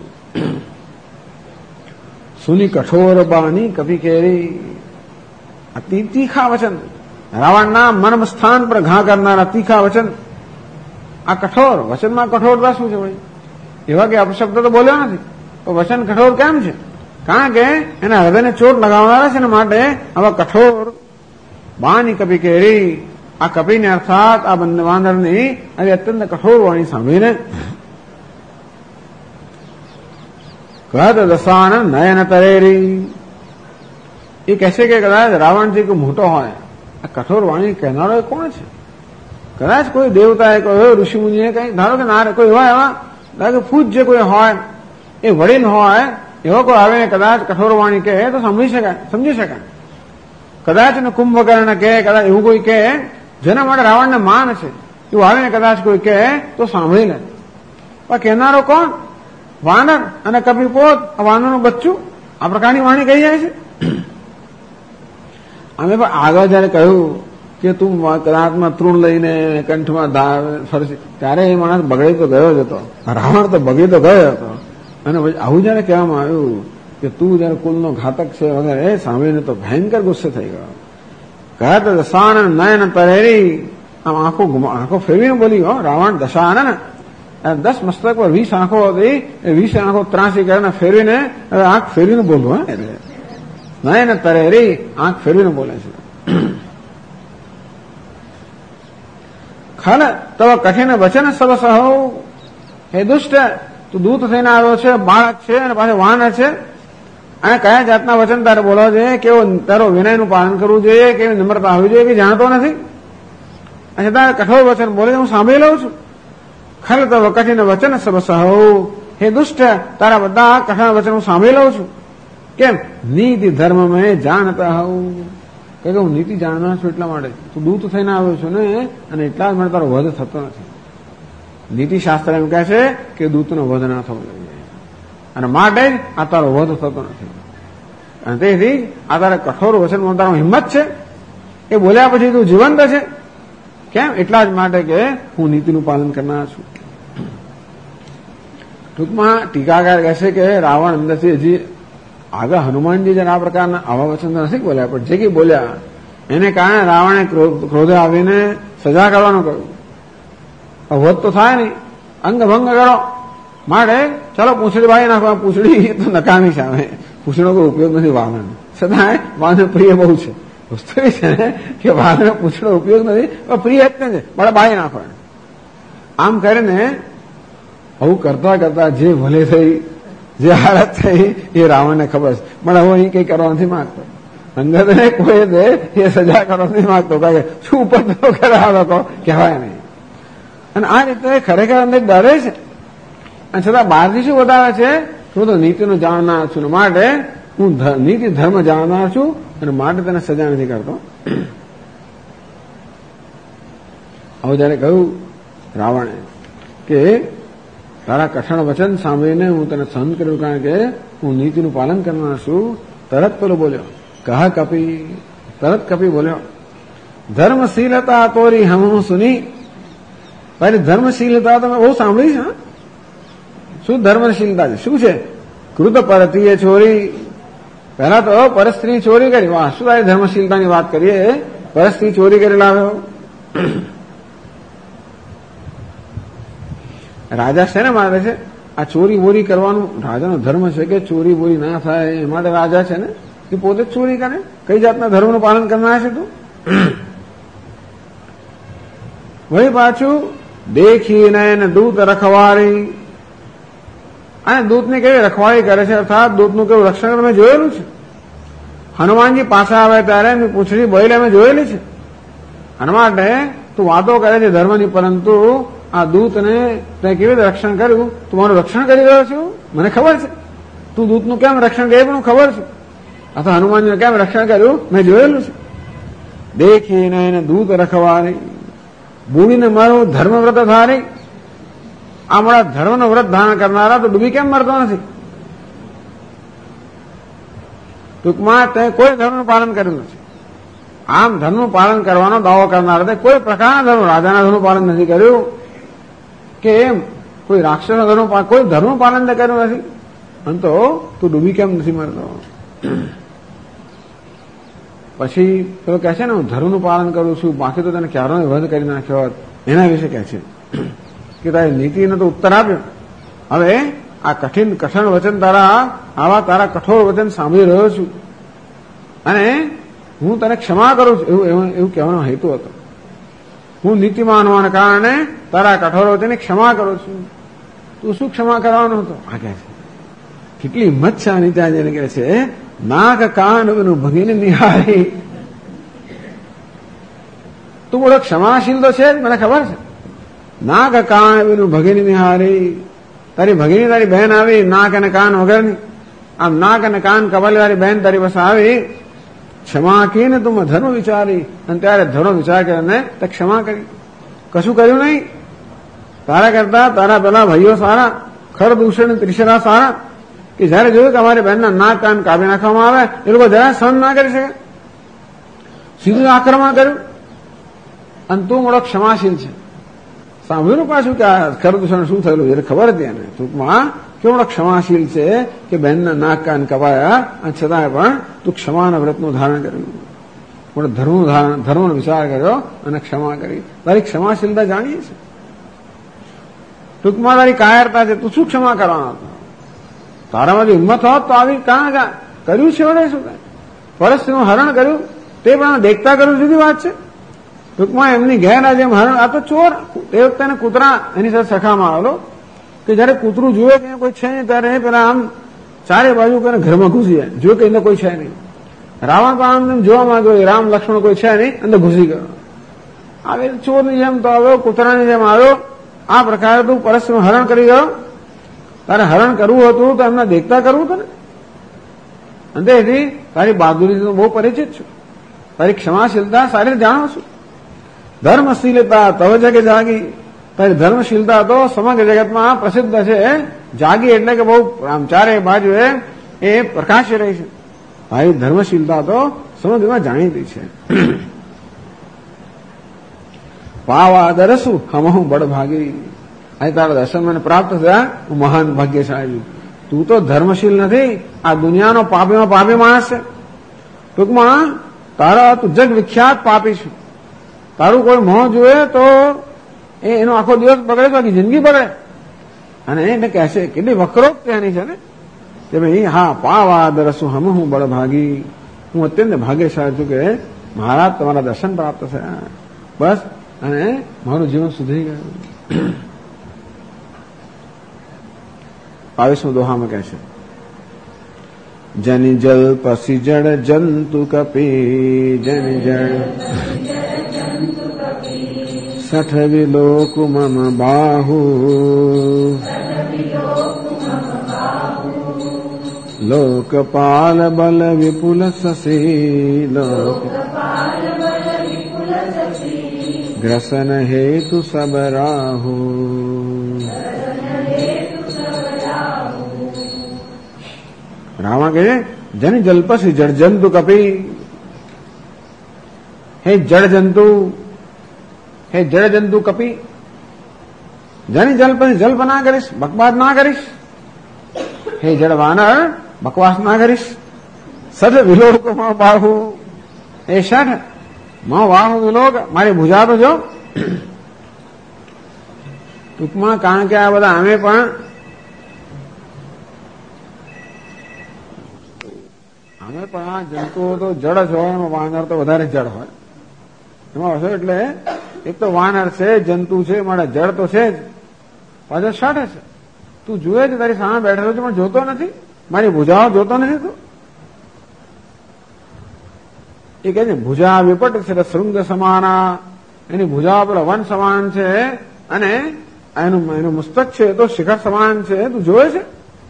સુની કઠોર બાની કપી કેરી, અતિ તીખા વચન, રાવણના મર્મ સ્થાન પર ઘા કરનારા તીખા વચન. આ કઠોર વચનમાં કઠોરતા શું છે ભાઈ? એવા કે અપશબ્દ તો બોલ્યો નથી, તો વચન કઠોર કેમ છે? કારણ કે એના હૃદયને ચોટ લગાવનારા છે ને, માટે આવા કઠોર બાની કપી કેરી, આ કપીને અર્થાત આ વાનરની આવી અત્યંત કઠોર વાણી સાંભળીને કહત દશાન નયન તરેરી, એ કહેશે કે કદાચ રાવણજી કોઈ મોટો હોય, આ કઠોર વાણી કહેનારો એ કોણ છે? કદાચ કોઈ દેવતાએ, કોઈ ઋષિમુનિએ કઈ, ધારો કે ના કોઈ એવા કે પૂજ્ય કોઈ હોય, એ વડીલ હોય, એવો કોઈ આવે કદાચ કઠોર વાણી કહે તો સમજી શકાય. કદાચ ને કુંભકર્ણ કહે, કદાચ એવું કોઈ કહે જેના માટે રાવણને માન છે, એવું આવીને કદાચ કોઈ કહે તો સાંભળી લે. પણ કહેનારો કોણ? વાનર અને કપિપોત, વાનરનું બચ્ચું. આ પ્રકારની વાણી કહી જાય છે. અમે પણ આગળ જયારે કહ્યું કે તું કદાચમાં તૃણ લઈને કંઠમાં ફરશે, ત્યારે એ માણસ બગડી તો ગયો જ હતો, રાવણ તો બગડી તો ગયો હતો. અને આવું જયારે કહેવામાં આવ્યું કે તું જયારે કુલનો ઘાતક છે વગેરે, સાંભળીને તો ભયંકર ગુસ્સે થઈ ગયો. કહત દશાનન નયન તરેરી, આમ આંખો ફેરવીને બોલી ગયો રાવણ. દશાનન, 10 મસ્તક પર 20 આંખો હતી, એ 20 આંખો ત્રાસી કરીને ફેરવીને, હવે આંખ ફેરવીને બોલવું. એટલે નયન તરેરી, આંખ ફેરવીને બોલે છે. ખલ તવ કઠિન વચન સબ સહો, હે દુષ્ટ, તું દૂત થઈને આવ્યો છે, બાળક છે અને પાછો વાનર છે, અને કયા જાતના વચન તારે બોલવા જોઈએ, કેવો તારો વિનયનું પાલન કરવું જોઈએ, કેવી નમ્રતા હોવી જોઈએ, કે જાણતો નથી. અને તારે કઠોર વચન બોલે હું સાંભળી લઉં છું. ખલ તવ કઠિન વચન સબ સહો, હે દુષ્ટ, તારા બધા કઠિન વચન હું સાંભળી લઉં છું. કેમ? નીતિ ધર્મ મેં જાણતા હોઉં, કે હું નીતિ જાણનાર છું એટલા માટે. તું દૂત થઈને આવ્યો છું ને, અને એટલા જ માટે તારો વધ થતો નથી. નીતિશાસ્ત્ર એમ કહે છે કે દૂતનો વધ ના થવો જોઈએ, અને માટે જ આ તારો વધ થતો નથી. અને તેથી આ તારા કઠોર વચનમાં તારો હિંમત છે, એ બોલ્યા પછી તું જીવંત છે. કેમ? એટલા જ માટે કે હું નીતિનું પાલન કરનાર છું. ટૂંકમાં ટીકાકાર કહેશે કે રાવણ અંદરથી હજી આગળ હનુમાનજી જરા આ પ્રકારના આવા વચન નથી બોલ્યા, પણ જે કંઈ બોલ્યા એને કારણે રાવણે ક્રોધે આવીને સજા કરવાનું કહ્યું. વધ તો થાય નહીં, અંગભંગ કરો માટે ચાલો પૂંછડી વાળી નાખવા. પૂંછડી તો નકામી સામે, પૂંછડીનો કોઈ ઉપયોગ નથી વાહન. છતાં વાહન પ્રિય બહુ છે. વસ્તુ એ છે ને કે વાહનનો પૂંછડો ઉપયોગ નથી, પણ પ્રિય જ છે, બળે બાળી નાખવા. આમ કરીને આવું કરતા કરતા જે ભલે થઈ, જે હાલત થઈ, એ રાવણને ખબર છે. પણ હવે અહીં કઈ કરવા નથી માંગતો, અંગદને કોઈ દે એ સજા કરવા નથી માંગતો, કારણ કે શું ઉપદ્રવ કરે આ લોકો કહેવાય નહીં. અને આ રીતે ખરેખર અંદર ડરે છે, અને છતાં બહારથી શું બતાવે છે? હું તો નીતિનું જાણનાર છું, માટે હું નીતિ ધર્મ જાણનાર છું, અને માટે તેને સજા નથી કરતો. હવે જયારે કહ્યું રાવણે કે તારા કઠણ વચન સાંભળીને હું તને સહન કર્યું, કારણ કે હું નીતિનું પાલન કરનાર છું, તરત પેલો બોલ્યો કહ કપી, તરત કપી બોલ્યો ધર્મશીલતા તોરી હમ સુની. ભાઈ ધર્મશીલતા તમે બહુ સાંભળી છે. શું ધર્મશીલતા છે? શું છે? કૃત પરતીએ ચોરી, પહેલા તો પરસ્ત્રી ચોરી કરી. વાહ, શું તારી ધર્મશીલતાની વાત કરીએ પરસ્થી ચોરી કરી લાવ્યો. રાજા શેને મારે છે? આ ચોરી બોરી કરવાનું રાજાનો ધર્મ છે કે ચોરી બોરી ના થાય એ માટે રાજા છે ને એ પોતે જ ચોરી કરે. કઈ જાતના ધર્મનું પાલન કરનાર છે તું? વળી પાછું દેખીને એને દૂત રખવાળી, અને દૂતની કેવી રખવાળી કરે છે, અર્થાત દૂતનું કેવું રક્ષણ મેં જોયેલું છે. હનુમાનજી પાછા આવે ત્યારે એમની પૂંછડી બોયલે મેં જોયેલી છે. હનુમાન તું વાતો કરે છે ધર્મની, પરંતુ આ દૂતને તે કેવી રીતે રક્ષણ કર્યું? તું મારું રક્ષણ કરી રહ્યો છું, મને ખબર છે. તું દૂતનું કેમ રક્ષણ કર્યું પણ ખબર છે. અથવા હનુમાનજીને કેમ રક્ષણ કર્યું મેં જોયેલું છે. દેખીને એને દૂત રખવાળી, બુડીને મારું ધર્મવ્રત ધારી. આપણા ધર્મનું વ્રત ધારણ કરનારા તો ડૂબી કેમ મરતો નથી? ટૂંકમાં તે કોઈ ધર્મનું પાલન કર્યું નથી. આમ ધર્મનું પાલન કરવાનો દાવો કરનારા તે કોઈ પ્રકારના ધર્મ, રાજાના ધર્મનું પાલન નથી કર્યું કે એમ કોઈ રાક્ષસના ધર્મ, કોઈ ધર્મનું પાલન કર્યું નથી. અને તો તું ડૂબી કેમ નથી મરતો? પછી પેલો કહે છે ને હું ધર્મનું પાલન કરું છું, બાકી તો તને ક્યારો વધ કરી નાખ્યો હોત. એના વિશે કહે છે કે તારી નીતિનો તો ઉત્તર આપ્યો. હવે આ કઠિન વચન આવા તારા કઠોર વચન સાંભળી રહ્યો છું અને હું તને ક્ષમા કરું છું, એવું કહેવાનો હેતુ હતો. હું નીતિમાન હોવાને કારણે તારા કઠોર વચનની ક્ષમા કરું છું. તું શું ક્ષમા કરવાનો હતો? આ કહે છે કેટલી હિંમત છે આની. ત્યાં જઈને કહે છે નાક કાન ભગીને નિહાળી. તું બોલો ક્ષમાશીલ તો છે જ, મને ખબર છે. નાક કાન ભગીને નિહાળી. તારી ભગીની તારી બહેન આવી નાક અને કાન વગરની, આમ નાક અને કાન કપાલી વાળી બહેન તારી પાસે આવી. ક્ષમા કીને તું ધર્મ વિચારી, અને ત્યારે ધર્મ વિચાર કરીને તે ક્ષમા કરી. કશું કર્યું નહીં. તારા કરતા તારા પેલા ભાઈઓ સારા, ખર દૂષણ ત્રિશરા સારા, કે જયારે જોયું કે અમારી બહેનના નાક કાન કાપી નાખવામાં આવે એ લોકો જરા સહન ના કરી શકે, સીધું આક્રમણ કર્યું. અને તું મોડો ક્ષમાશીલ છે. સાંભળ્યું પાછું કે આ ખર દૂષણ શું થયેલું એટલે ખબર હતી એને. ટૂંકમાં કેવડો ક્ષમાશીલ છે કે બહેનના નાક કાન કપાયા અને છતાંય પણ તું ક્ષમાના વ્રતનું ધારણ કર્યું, મોટો ધર્મનો વિચાર કર્યો અને ક્ષમા કરી. તારી ક્ષમાશીલતા જાણીએ છે. ટૂંકમાં તારી કાયરતા છે. તું શું ક્ષમા કરવાનો હતો? તારામાં જો હિંમત હોત તો આવી કાં કર્યું છે વડે શું પરસ્ત્રીનું હરણ કર્યું તે પણ દેખતા કર્યું જુદી વાત છે. ટૂંકમાં એમની ઘેર જેમ હરણ, આ તો ચોર. એ વખતે કૂતરા એની સાથે સખામાં આવેલો કે જયારે કૂતરું જુએ કે કોઈ છે નહીં ત્યારે પેલા આમ ચારે બાજુ કરીને ઘરમાં ઘૂસી જાય, જો કે અંદર કોઈ છે નહીં. રાવણ પણ આમ જોવા માંગ્યો રામ લક્ષ્મણ કોઈ છે નહીં, અંદર ઘૂસી ગયો. આવે ચોરની જેમ તો આવ્યો, કૂતરાની જેમ આવ્યો. આ પ્રકારે તું પરસ્ત્રીનું હરણ કરી ગયો. તારે હરણ કરવું હતું તો એમને દેખતા કરવું હતું ને. અને તેથી તારી બહાદુરી બહુ પરિચિત છું, તારી ક્ષમાશીલતા સારી રીતે જાણો છું. ધર્મશીલતા તવ જગે જાગી. તારી ધર્મશીલતા તો સમગ્ર જગતમાં પ્રસિદ્ધ છે. જાગી એટલે કે બહુ ચારે બાજુ એ પ્રકાશી રહી છે. તારી ધર્મશીલતા તો સમગ્રમાં જાણીતી છે. પાવા દરસું હમહું બળભાગી. અહીં તારા દર્શન મને પ્રાપ્ત થયા, હું મહાન ભાગ્યશાળી. તું તો ધર્મશીલ નથી, આ દુનિયાનો પાપીમાં પાપી માણસ છે. ટૂંકમાં તારા તું જગ વિખ્યાત પાપી છું. તારું કોઈ મોં જુએ તો એનો આખો દિવસ બગડે તો આખી જિંદગી બગડે. અને એને કહેશે કેટલી વક્રોક્તિ એની છે ને કે ભાઈ હા પાવા દરસું હમ હું બળભાગી. હું અત્યંત ભાગ્યશાળી છું કે મહારાજ તમારા દર્શન પ્રાપ્ત થયા, બસ અને મારું જીવન સુધરી ગયું. 22મો દોહામાં કહે છે જન જલ પસી જળ જંતુ કપી. જન જળ સઠ વિલોક મમ બાહુ. લોકપાલ બલ વિપુલ સસી. ગ્રસન હેતુ સબ રાહુ. રાવણ કહે જન જલપસી જળ જંતુ કપી. હે જળ જંતુ, હે જળ જંતુ કપી. જની જલ પછી જલ્પ ના કરીશ, બકવાસ ના કરીશ. હે જળ વાનર, બકવાસ ના કરીશ. સઠ વિલોકમાં બાહુ. એ સઠ માં વાહ વિલોક, મારી ભુજા તો જો. ટૂંકમાં કારણ કે આ બધા અમે પણ આ જંતુઓ તો જડ જ હોય, એમાં વાનર તો વધારે જડ હોય. એમાં હશે એટલે એક તો વાનર છે, જંતુ છે, મારા જડ તો છે જ, પાછો શટ છે. તું જુએ છે, તારી સામે બેઠેલો છે પણ જોતો નથી, મારી ભુજાઓ જોતો નથી તું. એ કહે છે ભુજા વિપટ છે શૃંગ સમાના, એની ભુજાઓ પેલા વન સમાન છે અને એનું મસ્તક છે તો શિખર સમાન છે. તું જોયે છે?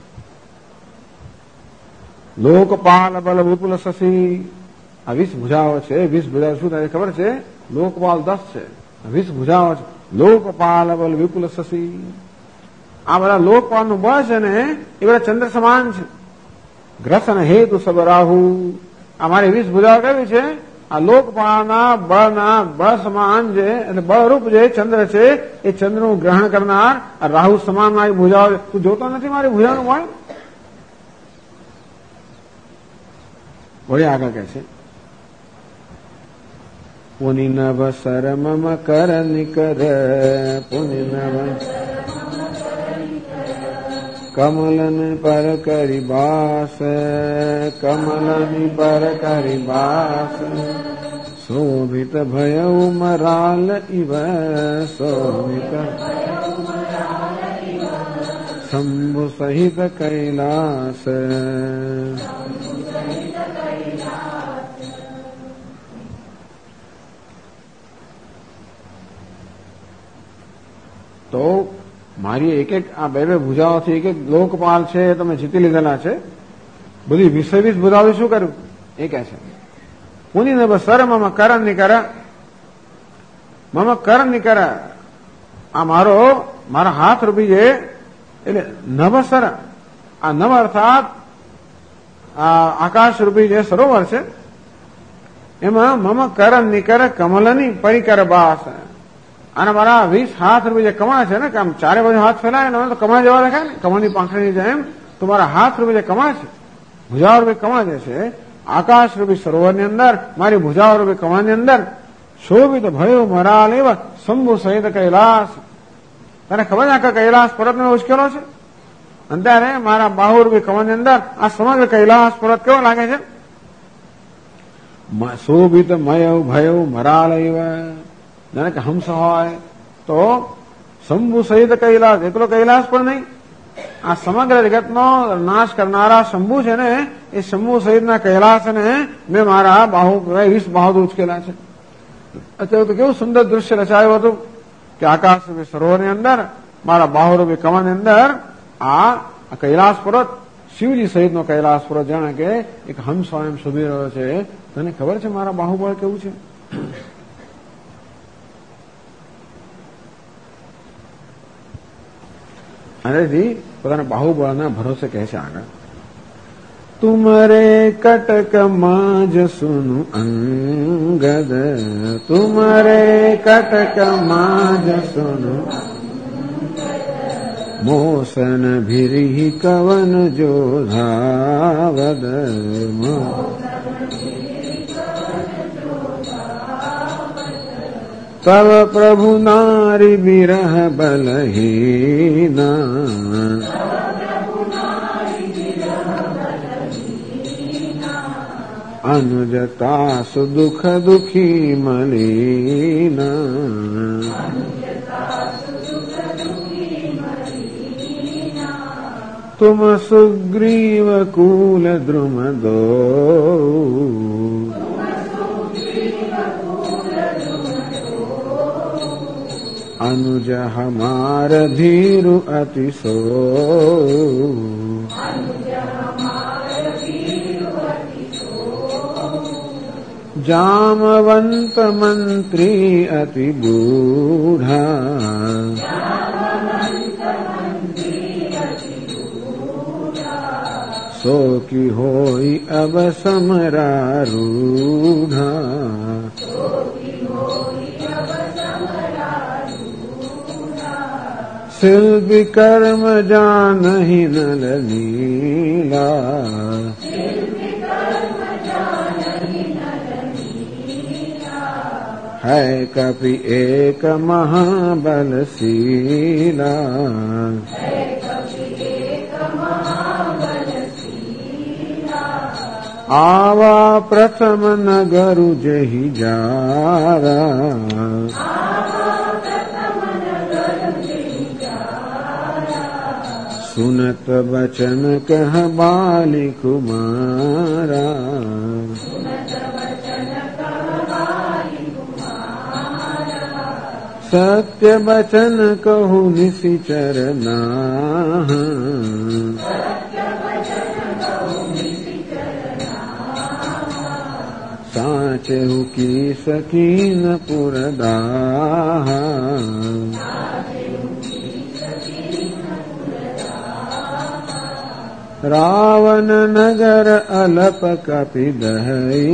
લોકપાલ બલ વિપુલ શશી, આ 20 ભુજાઓ છે. 20 ભુજાઓ શું થાય ખબર છે? લોકપાલ 10 છે, 20 ભુજાઓ છે. લોકપાલ બલ વિપુલ શશી, આ બધા લોકપાલ નું બળ છે ને એ બધા ચંદ્ર સમાન છે. ગ્રસન હેતુ સબ રાહુ, અમારી 20 ભુજાઓ કેવી છે? આ લોકપાળના બળ સમાન છે, એટલે બળરૂપ જે ચંદ્ર છે એ ચંદ્રનું ગ્રહણ કરનાર આ રાહુ સમાન મારી ભુજાઓ. તું જોતો નથી મારી ભુજાનું બળ? વળી આગળ કહે છે પુનિનવ સરમમ કર નિકર, પુનિનવ કમલન પર કરી બાસ, કમલની પર કરી બાસ. શોભિત ભય ઉમરાલ ઇવ, શોભિત શંભુ સહિત કૈલાસ. તો મારી એક એક આ બે ભુજાઓથી એક એક લોકપાલ છે તમે જીતી લીધેલા છે. બધી 20 ભુજાઓ શું કર્યું એ કહે છે પુનિને સર મમ કરણ નિકર, મમ કરણ નિકર, આ મારા હાથ રૂપી છે એટલે નભસર, આ નવ અર્થાત આ આકાશ રૂપી જે સરોવર છે એમાં મમ કરણ નિકર કમલની પરિકર બાસ. અને મારા 20 હાથ રૂપી જે કમળ છે ને, કે આમ ચારે બાજુ હાથ ફેલાય ને તો કમળ જેવા દેખાય ને, કમળની પાંખડીની જેમ. તો મારા હાથ રૂપી જે કમળ છે, ભુજાઓ રૂપી કમળ જે છે, આકાશ રૂપી સરોવરની અંદર મારી ભુજાઓ રૂપી કમળની અંદર શોભિત ભયો મરાલ એવા શંભુ સહિત કૈલાસ. તને ખબર છે આખા કૈલાસ પર્વતને ઉશ્કેલો છે? અત્યારે મારા બાહુ રૂપી કમળની અંદર આ સમગ્ર કૈલાસ પર્વત કેવો લાગે છે? શોભિત મય ભયો મરાલ એવા, જાણે કે હંસ હોય તો શંભુ સહિત કૈલાસ, એટલો કૈલાસ પણ નહીં, આ સમગ્ર જગતનો નાશ કરનારા શંભુ છે ને એ શંભુ સહિતના કૈલાસને મેં મારા બાહુ 20 બાહુ ઉચકેલા છે. અત્યારે તો કેવું સુંદર દૃશ્ય રચાયું હતું કે આકાશ રૂપી સરોવરની અંદર મારા બાહુરૂપી કમળની અંદર આ કૈલાસ પર્વત, શિવજી સહિતનો કૈલાસ પર્વત જાણે કે એક હંસ એમ શોભી રહ્યો છે. તને ખબર છે મારા બાહુબળ કેવું છે? અને પોતાના બાહુબળના ભરોસે કહે છે આગળ તુમરે કટક માજ સુનુ અંગદ, તુમરે કટક માજ સુનુ મોસન ભીરી કવન જોધાવદ. તવ પ્રભુ નારી વિરહ બલહીના, અનુજતા સુદુઃખ દુઃખી મલીના. તુમ સુગ્રીવ કુલ દ્રુમ દો, अनुज हमार धीरु अतिशो, जामवंत मंत्री अति बूढ़ा, सो की होई अब समरारूढ़ा. शिल्पी कर्म जानहि नल लीला, है कपि एक महाबलशीला आवा प्रथम नगरु जहि जारा सुनत बचन कह बाली कुमारा सत्य बचन कहु निशिचर नाह साचहु की सकीन पुरदाह रावण नगर अलप कपि दहई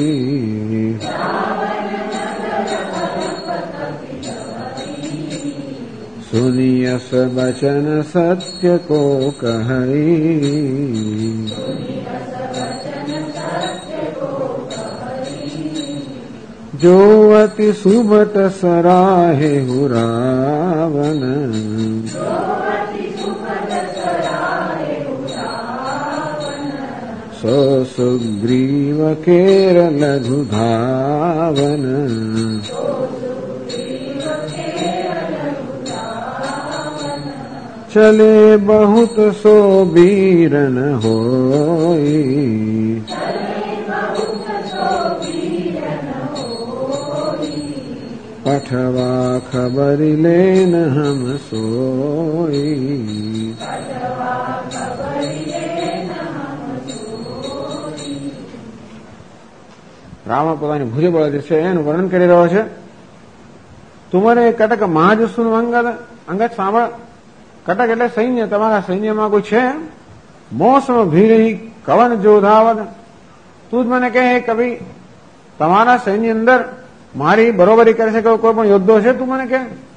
सुनियस बचन सत्य को कहई जो अति सुबत सराहे हु रावण सो सुग्रीव केर लघु धावन चले बहुत सो बीरन होई पठवा खबरि लेन हम सोई રાવણ પોતાની ભુજબળ જે છે એનું વર્ણન કરી રહ્યો છે. તુમરે કટક મહાજસુન અંગત સાંભળ. કટક એટલે સૈન્ય. તમારા સૈન્યમાં કોઈ છે? મોસમ ભીરી કવન જોધાવદ. તું જ મને કહે કવિ તમારા સૈન્ય અંદર મારી બરોબરી કરી શકે કોઈ પણ યોદ્ધો છે? તું મને કહે.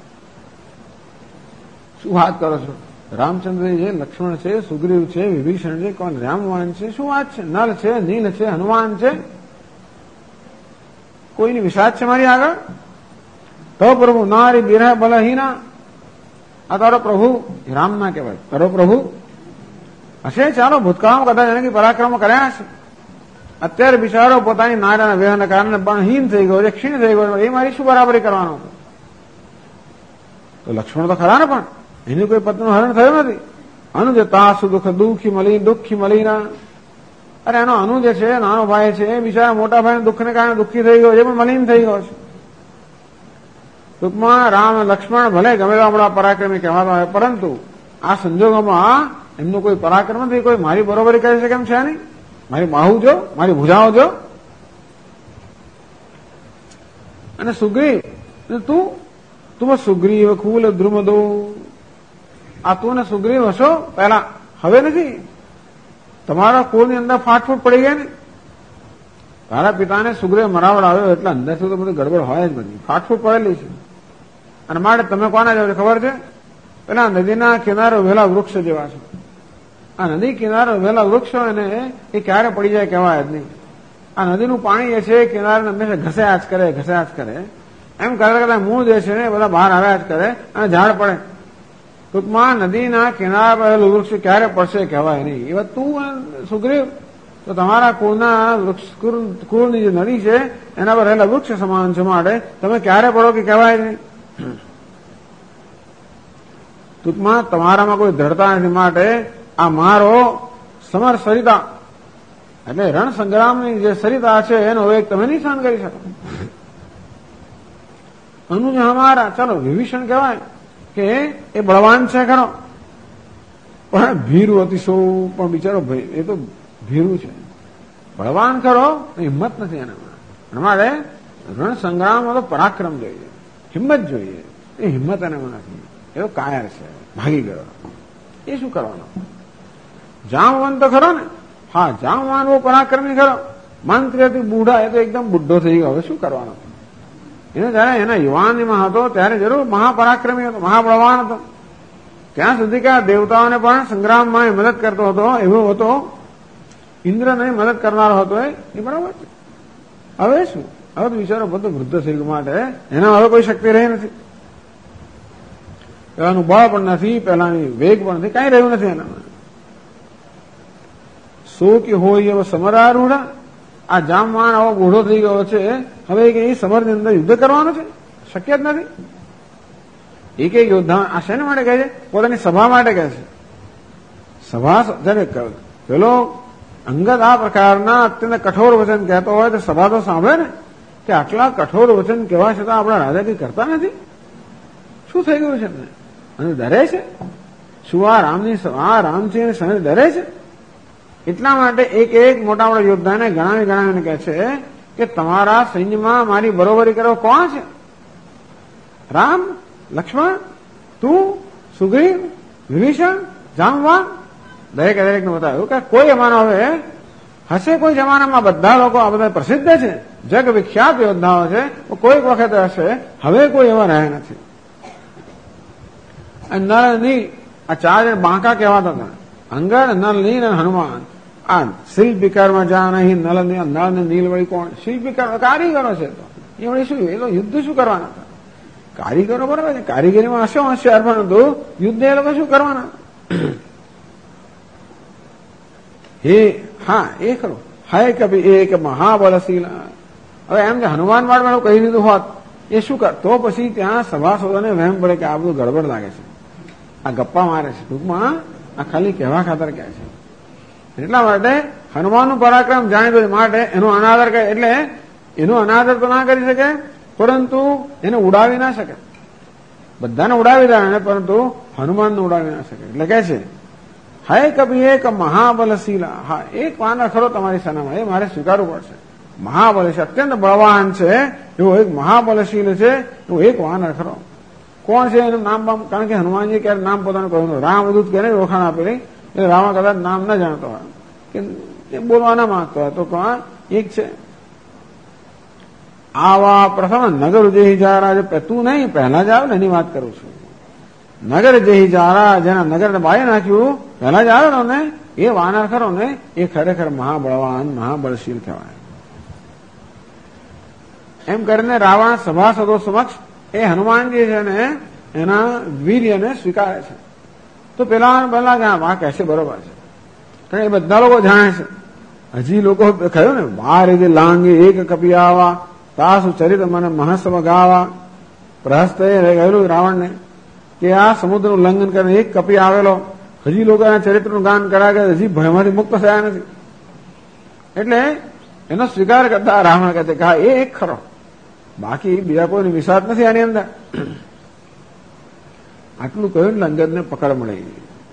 શું વાત કરો છો? રામચંદ્ર છે, લક્ષ્મણ છે, સુગ્રીવ છે, વિભીષણ છે, કોણ રામવાન છે? શું વાત છે? નલ છે, નીલ છે, હનુમાન છે, કોઈની વિષાદ છે મારી આગળ? તો પ્રભુ નારી બિરહ બલહીના. આ તારો પ્રભુ રામ ના કહેવાય, તારો પ્રભુ હશે. ચાલો ભૂતકાળમાં કદાચ એને પરાક્રમો કર્યા હશે. અત્યારે બિચારો પોતાની નારાના વ્યવહારના કારણે બળહીન થઈ ગયો છે, ક્ષીણ થઈ ગયો. એ મારી શું બરાબરી કરવાનો? તો લક્ષ્મણ તો ખરા ને, પણ એનું કોઈ પત્નું હરણ થયું નથી. અનુજ તાસુ દુઃખ દુઃખી મલીના. અરે એનો અનુ જે છે, નાનો ભાઈ છે, એ બિચારા મોટા ભાઈ દુઃખને કારણે દુઃખી થઈ ગયો છે, પણ મલિન થઈ ગયો છે. ટૂંકમાં રામ લક્ષ્મણ ભલે ગમે આપણા પરાક્રમી કહેવાતા હોય, પરંતુ આ સંજોગોમાં એમનું કોઈ પરાક્રમ નથી. કોઈ મારી બરોબરી કરી શકે એમ છે નહીં. મારી બાહુ જો, મારી ભુજાઓ જો. અને સુગ્રીવ તું સુગ્રીવ કુલ દ્રુમદો. આ તું ને સુગ્રીવ હશો પહેલા, હવે નથી. તમારા કુળની અંદર ફાટફૂટ પડી ગયા ને. તારા પિતાને સુગ્રીવ મરાવડાવ્યો એટલે અંદરથી તો બધું ગડબડ હોય જ બધી, ફાટફૂટ પડેલી છે. અને માટે તમે કોના જાવ છો ખબર છે? પેલા નદીના કિનારે ઉભેલા વૃક્ષ જેવા છે. આ નદી કિનારે ઉભેલા વૃક્ષ હોય ને એ ક્યારે પડી જાય કહેવાય જ નહીં. આ નદીનું પાણી જે છે કિનારે હંમેશા ઘસ્યા જ કરે. એમ કરતા કરતા મૂળ જે છે ને બધા બહાર આવ્યા જ કરે અને ઝાડ પડે. ટૂંકમાં નદીના કિનારા પર રહેલું વૃક્ષ ક્યારે પડશે કહેવાય નહીં. એ વાત તું સુગ્રીવ તો તમારા કુળના વૃક્ષ, કુળની જે નદી છે એના પર રહેલા વૃક્ષ સમાન છે. માટે તમે ક્યારે પડો કે કહેવાય નહીં. ટૂંકમાં તમારામાં કોઈ દ્રઢતા નથી. માટે આ મારો સમર સરિતા એટલે રણ સંગ્રામની જે સરિતા છે એનો વેગ તમે નહીં સહન કરી શકો. અનુજ અમારા, ચાલો વિભીષણ કહેવાય કે એ બળવાન છે ખરો, પણ ભીરું અતિશો. પણ બિચારો ભાઈ એ તો ભીરું છે, બળવાન ખરો, હિંમત નથી એનામાં. અમારે રણ સંગ્રામમાં તો પરાક્રમ જોઈએ, હિંમત જોઈએ. એ હિંમત એનામાં નથી. એ તો કાયર છે, ભાગી ગયો. એ શું કરવાનો? જામવાન તો ખરો ને. હા, જામવાન બહુ પરાક્રમી ખરો. મંત્રી હતી બુઢા, એ તો એકદમ બુઢો થઈ ગયો. હવે શું કરવાનો? એને જયારે એના યુવાનીમાં હતો ત્યારે જરૂર મહાપરાક્રમી હતો, મહાબળવાન હતો. ત્યાં સુધી કે દેવતાઓને પણ સંગ્રામમાં મદદ કરતો હતો, એવો હતો. ઇન્દ્રને મદદ કરનારો હતો એ બરાબર છે. હવે શું? હવે તો બિચારો બધું વૃદ્ધ થઈ ગયો માટે એના હવે કોઈ શક્તિ રહી નથી. પેલાનું બળ પણ નથી, પેલાની વેગ પણ નથી, કઈ રહ્યું નથી એનામાં. સો કે હોય એવો સમરારૂઢ, આ જામવાન આવો બૂઢો થઈ ગયો છે, હવે એ સમરની અંદર યુદ્ધ કરવાનું છે, શક્ય જ નથી. એક યોદ્ધા આ શેના માટે કહે છે? પોતાની સભા માટે કહે છે. સભા જયારે પેલો અંગદ આ પ્રકારના અત્યંત કઠોર વચન કહેતો હોય તો સભા તો સાંભળે ને, કે આટલા કઠોર વચન કહેવા છતાં આપણા રાજા કઈ કરતા નથી. શું થઈ ગયું છે? અને ડરે છે શું? આ રામસિંહ સમય ડરે છે. એટલા માટે એક મોટા મોટા યોદ્ધાને ગણાવીને કહે છે કે તમારા સૈન્યમાં મારી બરોબરી કરવા કોણ છે? રામ, લક્ષ્મણ, તું, સુગ્રીવ, વિભીષણ, જામવાન. દરેકને બતાવ્યું કે કોઈ અમારો હવે હશે કોઈ જમાનામાં બધા લોકો આ બધા પ્રસિદ્ધ છે, જગ વિખ્યાત યોદ્ધાઓ છે, કોઈક વખત હશે, હવે કોઈ એવા રહ્યા નથી. નળ નીલ આ ચાર બાંકા કહેવાતા હતા, અંગદ, નળ, નીલ અને હનુમાન. આ શિલ્પિકારમાં જા નહીં, નળ ને નીલ વળી કોણ? શિલ્પિકાર કારીગરો છે. તો એ વળી શું, એ લોકો યુદ્ધ શું કરવાના હતા? કારીગરો બરાબર છે, કારીગરીમાં હશે હોશિયાર, પરંતુ યુદ્ધ એ લોકો શું કરવાના? હા એ ખરું. હાય કભી એક મહાબલશીલા. હવે એમ કે હનુમાન વાળમાં કહી દીધું હોત એ શું કર, તો પછી ત્યાં સભાસદોને વહેમ પડે કે આ બધું ગડબડ લાગે છે, આ ગપ્પા મારે છે. ટૂંકમાં આ ખાલી કહેવા ખાતર કહે છે. એટલા માટે હનુમાનનું પરાક્રમ જાણીતું માટે એનો અનાદર કરે, એટલે એનો અનાદર તો ના કરી શકે, પરંતુ એને ઉડાવી ના શકે. બધાને ઉડાવી દે પરંતુ હનુમાનને ઉડાવી ના શકે. એટલે કે છે હાય કભી એક મહાબલશીલા. હા, એક વાનર ખરો તમારી સેનામાં, એ મારે સ્વીકારવું પડશે. મહાબલ છે, અત્યંત બળવાન છે, એવો એક મહાબલશીલ છે, એવો એક વાનર ખરો. કોણ છે એનું નામ? કારણ કે હનુમાનજી ક્યારે નામ પોતાનું કહ્યું, રામદૂત ક્યારે ઓળખાણ આપેલી, એટલે રાવણ કદાચ નામ ન જાણતો હોય કે બોલવા ના માંગતો હોય, તો એક છે. આવા પ્રથમ નગર જેહી જારા, તું નહીં પહેલા જ આવે ને એની વાત કરું છું. નગર જેહી જારા, જેના નગરને બાળી નાખ્યું પહેલા જ આવ્યો ને, એ વાનર ખરો ને, એ ખરેખર મહાબળવાન મહાબળશીલ કહેવાય. એમ કરીને રાવણ સભાસદો સમક્ષ એ હનુમાનજી છે ને એના વીર્યને સ્વીકારે છે. તો પેલા આ કહેશે બરોબર છે, કારણ એ બધા લોકો જાણે છે. હજી લોકો કહ્યું ને, બાર જે લાંગી એક કપી આવા, તાસુ ચરિત મને મહસ્વ ગાવા. પ્રહસ્ત કહ્યું રાવણને કે આ સમુદ્રનું ઉલ્લંઘન કરીને એક કપી આવેલો, હજી લોકો એના ચરિત્રનું ગાન કરાય કે હજી ભયમાંથી મુક્ત થયા નથી. એટલે એનો સ્વીકાર કરતા રાવણ કહે કે હા એ એક ખરો, બાકી બીજા કોઈની વિશ્વાસ નથી આની અંદર. આટલું કહ્યું એટલે અંગદને પકડ મળી.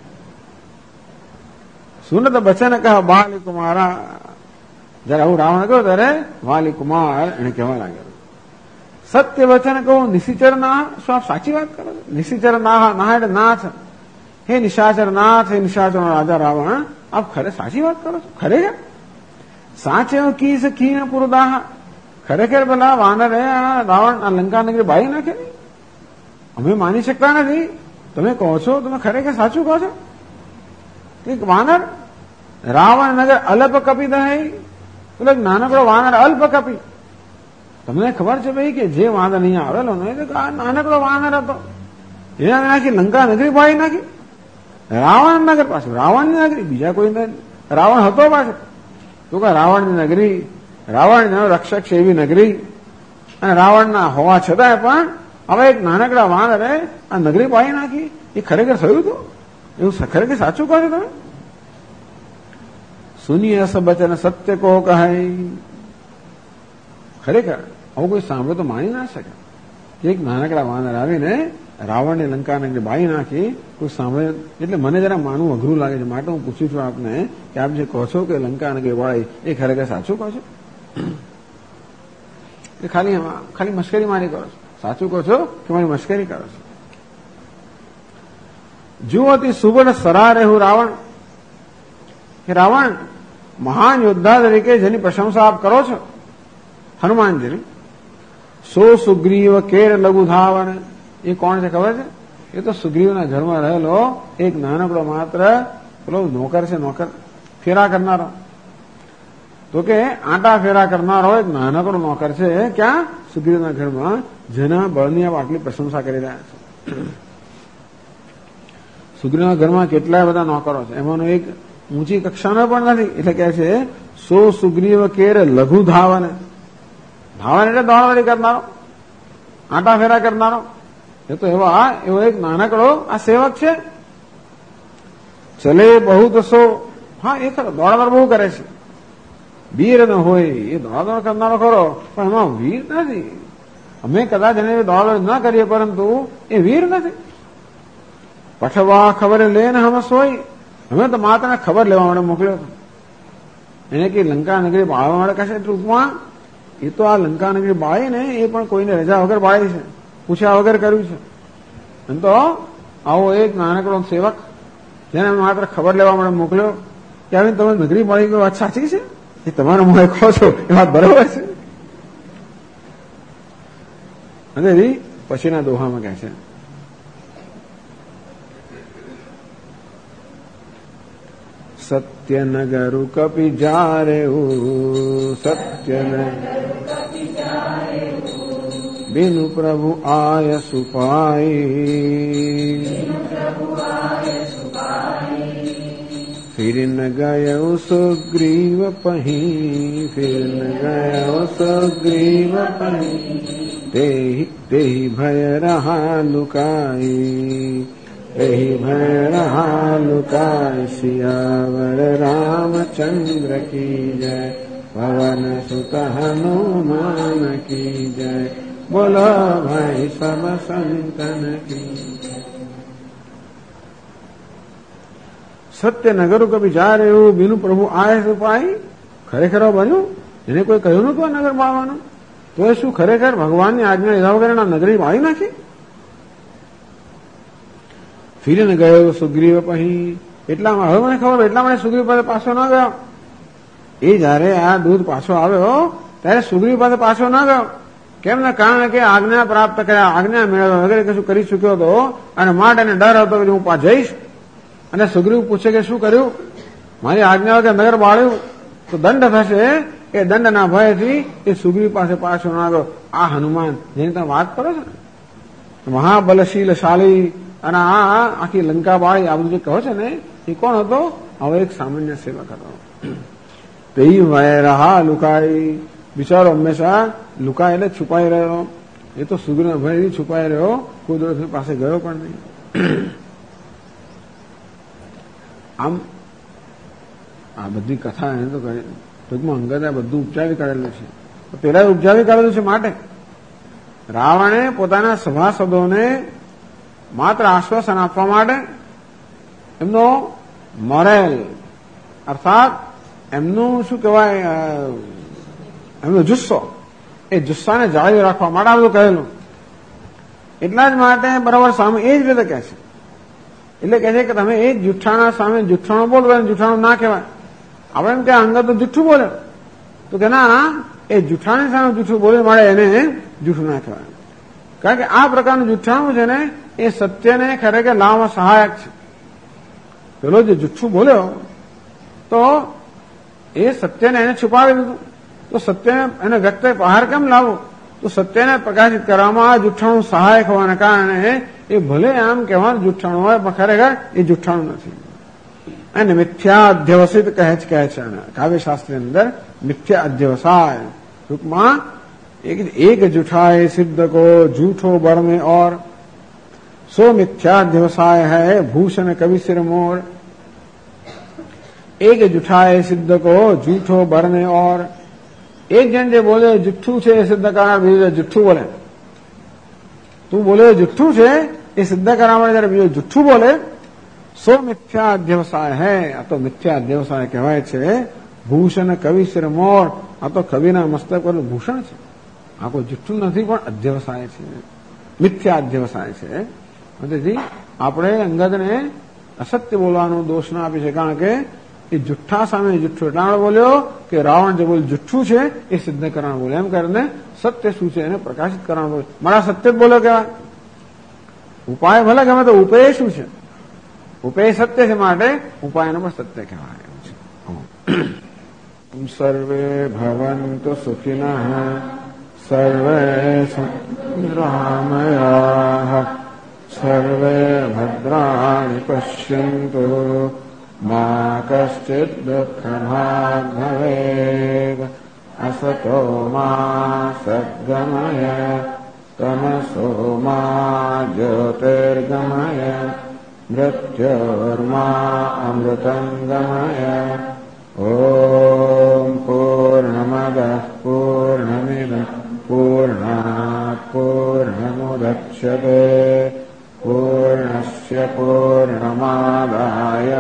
સુનત બચન કહા બાલી કુમારા. જયારે આવું રાવણ કહ્યું ત્યારે વાલી કુમાર એને કહેવા લાગ્યો, સત્ય વચન કહું નિશિચર ના. શું આપ સાચી વાત કરો છો? નિશિચર ના એટલે નાથ, હે નિશાચર નાથ, હે નિશાચર રાજા રાવણ, આપ સાચી વાત કરો છો? ખરેખર સાચે કીસ ખીણ પુરદાહ. ખરેખર પેલા વાનરે રાવણ આ લંકા નગરી બાળી નાખે, અમે માની શકતા નથી, તમે કહો છો, તમે ખરેખર સાચું કહો છો? એક વાનર રાવણ નગર અલ્પ કપી દહે, એટલે નાનકડો વાનર અલ્પ કપી. તમને ખબર છે ભાઈ કે જે વાનર અહીંયા આવેલો ને આ નાનકડો વાનર હતો, એના નાખી લંકા નગરી બાળી નાખી. રાવણ નગર પાછું રાવણની નગરી, બીજા કોઈ રાવણ હતો પાછું તો કે રાવણની નગરી, રાવણનો રક્ષક છે એવી નગરી, અને રાવણના હોવા છતાંય પણ હવે એક નાનકડા વાનરે આ નગરી બાળી નાખી. એ ખરેખર થયું હતું? એવું ખરેખર સાચું કહો છો તમે? સુનિય સબચન સત્ય કહો કહે. ખરેખર આવું કોઈ સાંભળે તો માની ના શકે. એક નાનકડા વાનર આવીને રાવણની લંકા નગરી બાળી નાખી, કોઈ સાંભળે. એટલે મને જરા માનવું અઘરું લાગે છે, માટે હું પૂછું છું આપને કે આપ જે કહો છો કે લંકા નગરી બાળી, એ ખરેખર સાચું કહો છો કે ખાલી મશ્કરી મારી કરો છો? સાચું કહો છો કે મારી મશ્કરી કરો છો? જુઓથી સુવર્ણ સરા રહેવું રાવણ. કે રાવણ મહાન યોદ્ધા તરીકે જેની પ્રશંસા આપ કરો છો હનુમાનજીની, સો સુગ્રીવ કેર લઘુ ધાવણ. એ કોણ છે ખબર છે? એ તો સુગ્રીવના ઘરમાં રહેલો એક નાનકડો માત્ર પેલો નોકર છે, નોકર ફેરા કરનારો. તો કે આંટા ફેરા કરનારો એક નાનકડો નોકર છે ક્યાં સુગ્રીવના ઘરમાં, જેના બળની આપ આટલી પ્રશંસા કરી રહ્યા છે. સુગ્રીવના ઘરમાં કેટલાય બધા નોકરો છે, એમાંનો એક ઊંચી કક્ષાનો પણ નથી. એટલે કહે છે સો સુગ્રીવ કેર લઘુ ધાવન. ધાવન એટલે દોડાદોડી કરનારો, આંટા ફેરા કરનારો. એ તો એવો એક નાનકડો આ સેવક છે. ચલે બહુ તો સો, હા એ ખરો દોડાદોડ બહુ કરે છે. વીર ન હોય એ દોડાદોડ કરનારો ખરો, પણ એમાં વીર નથી. અમે કદાચ એને દોડાદોડ ન કરીએ, પરંતુ એ વીર નથી. પઠવા ખબર લે ને હમસ હોય, અમે તો માત્ર ખબર લેવા માટે મોકલ્યો હતો. એને કે લંકા નગરી બાળવા માટે કશે ટૂંકમાં એ તો આ લંકા નગરી બાળી ને એ પણ કોઈને રજા વગર બાળી છે, પૂછ્યા વગર કર્યું છે. એમ તો આવો એક નાનકડો સેવક જેને માત્ર ખબર લેવા માટે મોકલ્યો કે આવીને તમે નગરી બાળી ગઈ, વાત સાચી છે? એ તમારા મોંએ કહો છો એ વાત બરોબર છે? અને પછીના દોહામાં કહે છે સત્યનગરુ કપી જારે સત્યનગર બિનુ પ્રભુ આય સુપાઈ ફિર ન ગયો સુગ્રીવ પહી ફિર ન ગયો સુગ્રીવ પહી તેહી ભય રહા લુકાઈ તેહી ભય રહા લુકાઈ સિયાવર રામચંદ્ર કી જય પવન સુત હનુમાન કી જય બોલો ભાઈ સબ સંતન કી. સત્યનગર કભી જા રહે હો બિનુ પ્રભુ આય સુપાઈ. ખરેખર બન્યું, એને કોઈ કહ્યું નતું આ નગર બાળવાનું, તો એ શું ખરેખર ભગવાનની આજ્ઞા લીધા વગર નગરી બાળી નાખી? ફીરીને ગયો સુગ્રીવ પછી, એટલામાં હવે મને ખબર, એટલા માટે સુગ્રીવ પાસે પાછો ન ગયો. એ જયારે આ દૂધ પાછો આવ્યો ત્યારે સુગ્રીવ પાસે પાછો ન ગયો. કેમ ને કારણ કે આજ્ઞા પ્રાપ્ત કર્યા, આજ્ઞા મેળવ્યા વગેરે કશું કરી ચુક્યો હતો, અને માટે એને ડર હતો કે હું જઈશ અને સુગ્રીવ પૂછે કે શું કર્યું, મારી આજ્ઞા વગર નગર બાળ્યું તો દંડ થશે. એ દંડના ભયથી એ સુગ્રીવ પાસે પાછો ના ગયો. આ હનુમાન જેની તમે વાત કરો છો ને, મહાબલશીલશાળી, અને આ આખી લંકા બાળી આ બધું જે કહો છે ને, એ કોણ હતો? હવે એક સામાન્ય સેવક હતો. તે ભય રહા લુકાઈ, બિચારો હંમેશા લુકાય એટલે છુપાઈ રહ્યો. એ તો સુગ્રીવના ભયથી છુપાઈ રહ્યો, કુદરત પાસે ગયો પણ નહીં. આમ આ બધી કથા એને તો ટૂંકમાં અંગદે બધું ઉપજાવી કાઢેલું છે. પેલા ઉપજાવી કાઢેલું છે માટે રાવણે પોતાના સભાસદોને માત્ર આશ્વાસન આપવા માટે એમનો મોરેલ અર્થાત એમનું શું કહેવાય, એમનો જુસ્સો, એ જુસ્સાને જાળવી રાખવા માટે આ બધું કહેલું. એટલા જ માટે બરાબર સામે એ જ રીતે કહે છે. એટલે કહે છે કે તમે એ જુઠ્ઠાણા સામે જુઠ્ઠાણું બોલો, જુઠ્ઠાણું ના કહેવાય. આપણે એમ કે અંગત તો જુઠ્ઠું બોલે, તો કે ના, એ જુઠ્ઠાણી સામે જુઠ્ઠું બોલે મળે એને જુઠ્ઠું ના કહેવાય. કારણ કે આ પ્રકારનું જુઠ્ઠાણું છે ને એ સત્યને ખરેખર લાવવામાં સહાયક છે. પેલો જે જુઠ્ઠું બોલ્યો તો એ સત્યને એને છુપાવી દીધું, તો સત્યને એને વ્યક્ત બહાર કેમ લાવવું? તો સત્યને પ્રકાશિત કરવામાં આ જુઠ્ઠાણું સહાયક હોવાના કારણે એ ભલે આમ કહેવાનું જુઠ્ઠાણું હોય, પણ ખરેખર એ જુઠ્ઠાણું નથી. અને મિથ્યા અધ્યવસિત કહે છે કાવ્યશાસ્ત્રની અંદર, મિથ્યા અધ્યવસાય. ટૂંકમાં એક જુઠાए सिद्ध को झूठो बर में और सो मिथ्या अध्यवसाय है भूषण कवि सिर मोर. एक जुठाए सिद्ध को झूठो बर में और, એક જણ જે બોલે જુઠ્ઠું છે એ સિદ્ધ કરવા બીજો જુઠ્ઠું બોલે. તું બોલે જુઠ્ઠું છે એ સિદ્ધ કરવા માટે જયારે બીજો જુઠ્ઠું બોલે, સો મિથ્યા અધ્યવસાય હૈ. આ તો મિથ્યા અધ્યવસાય કહેવાય છે. ભૂષણ કવિ સિર મોર, આ તો કવિના મસ્તક પરનું ભૂષણ છે. આ કોઈ જુઠ્ઠું નથી, પણ અધ્યવસાય છે, મિથ્યા અધ્યવસાય છે. તેથી આપણે અંગદને અસત્ય બોલવાનો દોષ ના આપી છે, કારણ કે એ જુઠ્ઠા સામે જુઠ્ઠું એટલા બોલ્યો કે રાવણ જે બોલ્યું જુઠ્ઠું છે એ સિદ્ધ કરવાનું બોલે. એમ કરીને સત્ય શું છે એને પ્રકાશિત કરવાનું બોલે. મારા સત્ય જ બોલ્યો કહેવાય. ઉપાય ભલે ગમે તો ઉપેય શું છે? ઉપેય સત્ય છે, માટે ઉપાયનો પણ સત્ય કહેવાય. सर्वे भवन्तु सुखिनः सर्वे सन्तु निरामयाः सर्वे भद्राणि पश्यन्तु मा कश्चित् दुःखभाग् भवेत् असतो मा सद्गमय तमसो मा ज्योतिर्गमय मृत्योर्मा अमृतं गमय ॐ पूर्णमदः पूर्णमिदं पूर्णात् पूर्णमुदच्यते पूर्णस्य पूर्णमादाय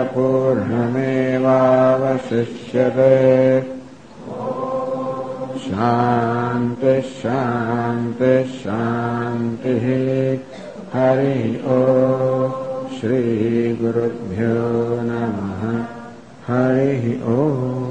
पूर्णमेवावशिष्यते शान्ति शान्ति शान्तिः हरिः ॐ श्रीगुरुभ्यो नमः हरिः ॐ।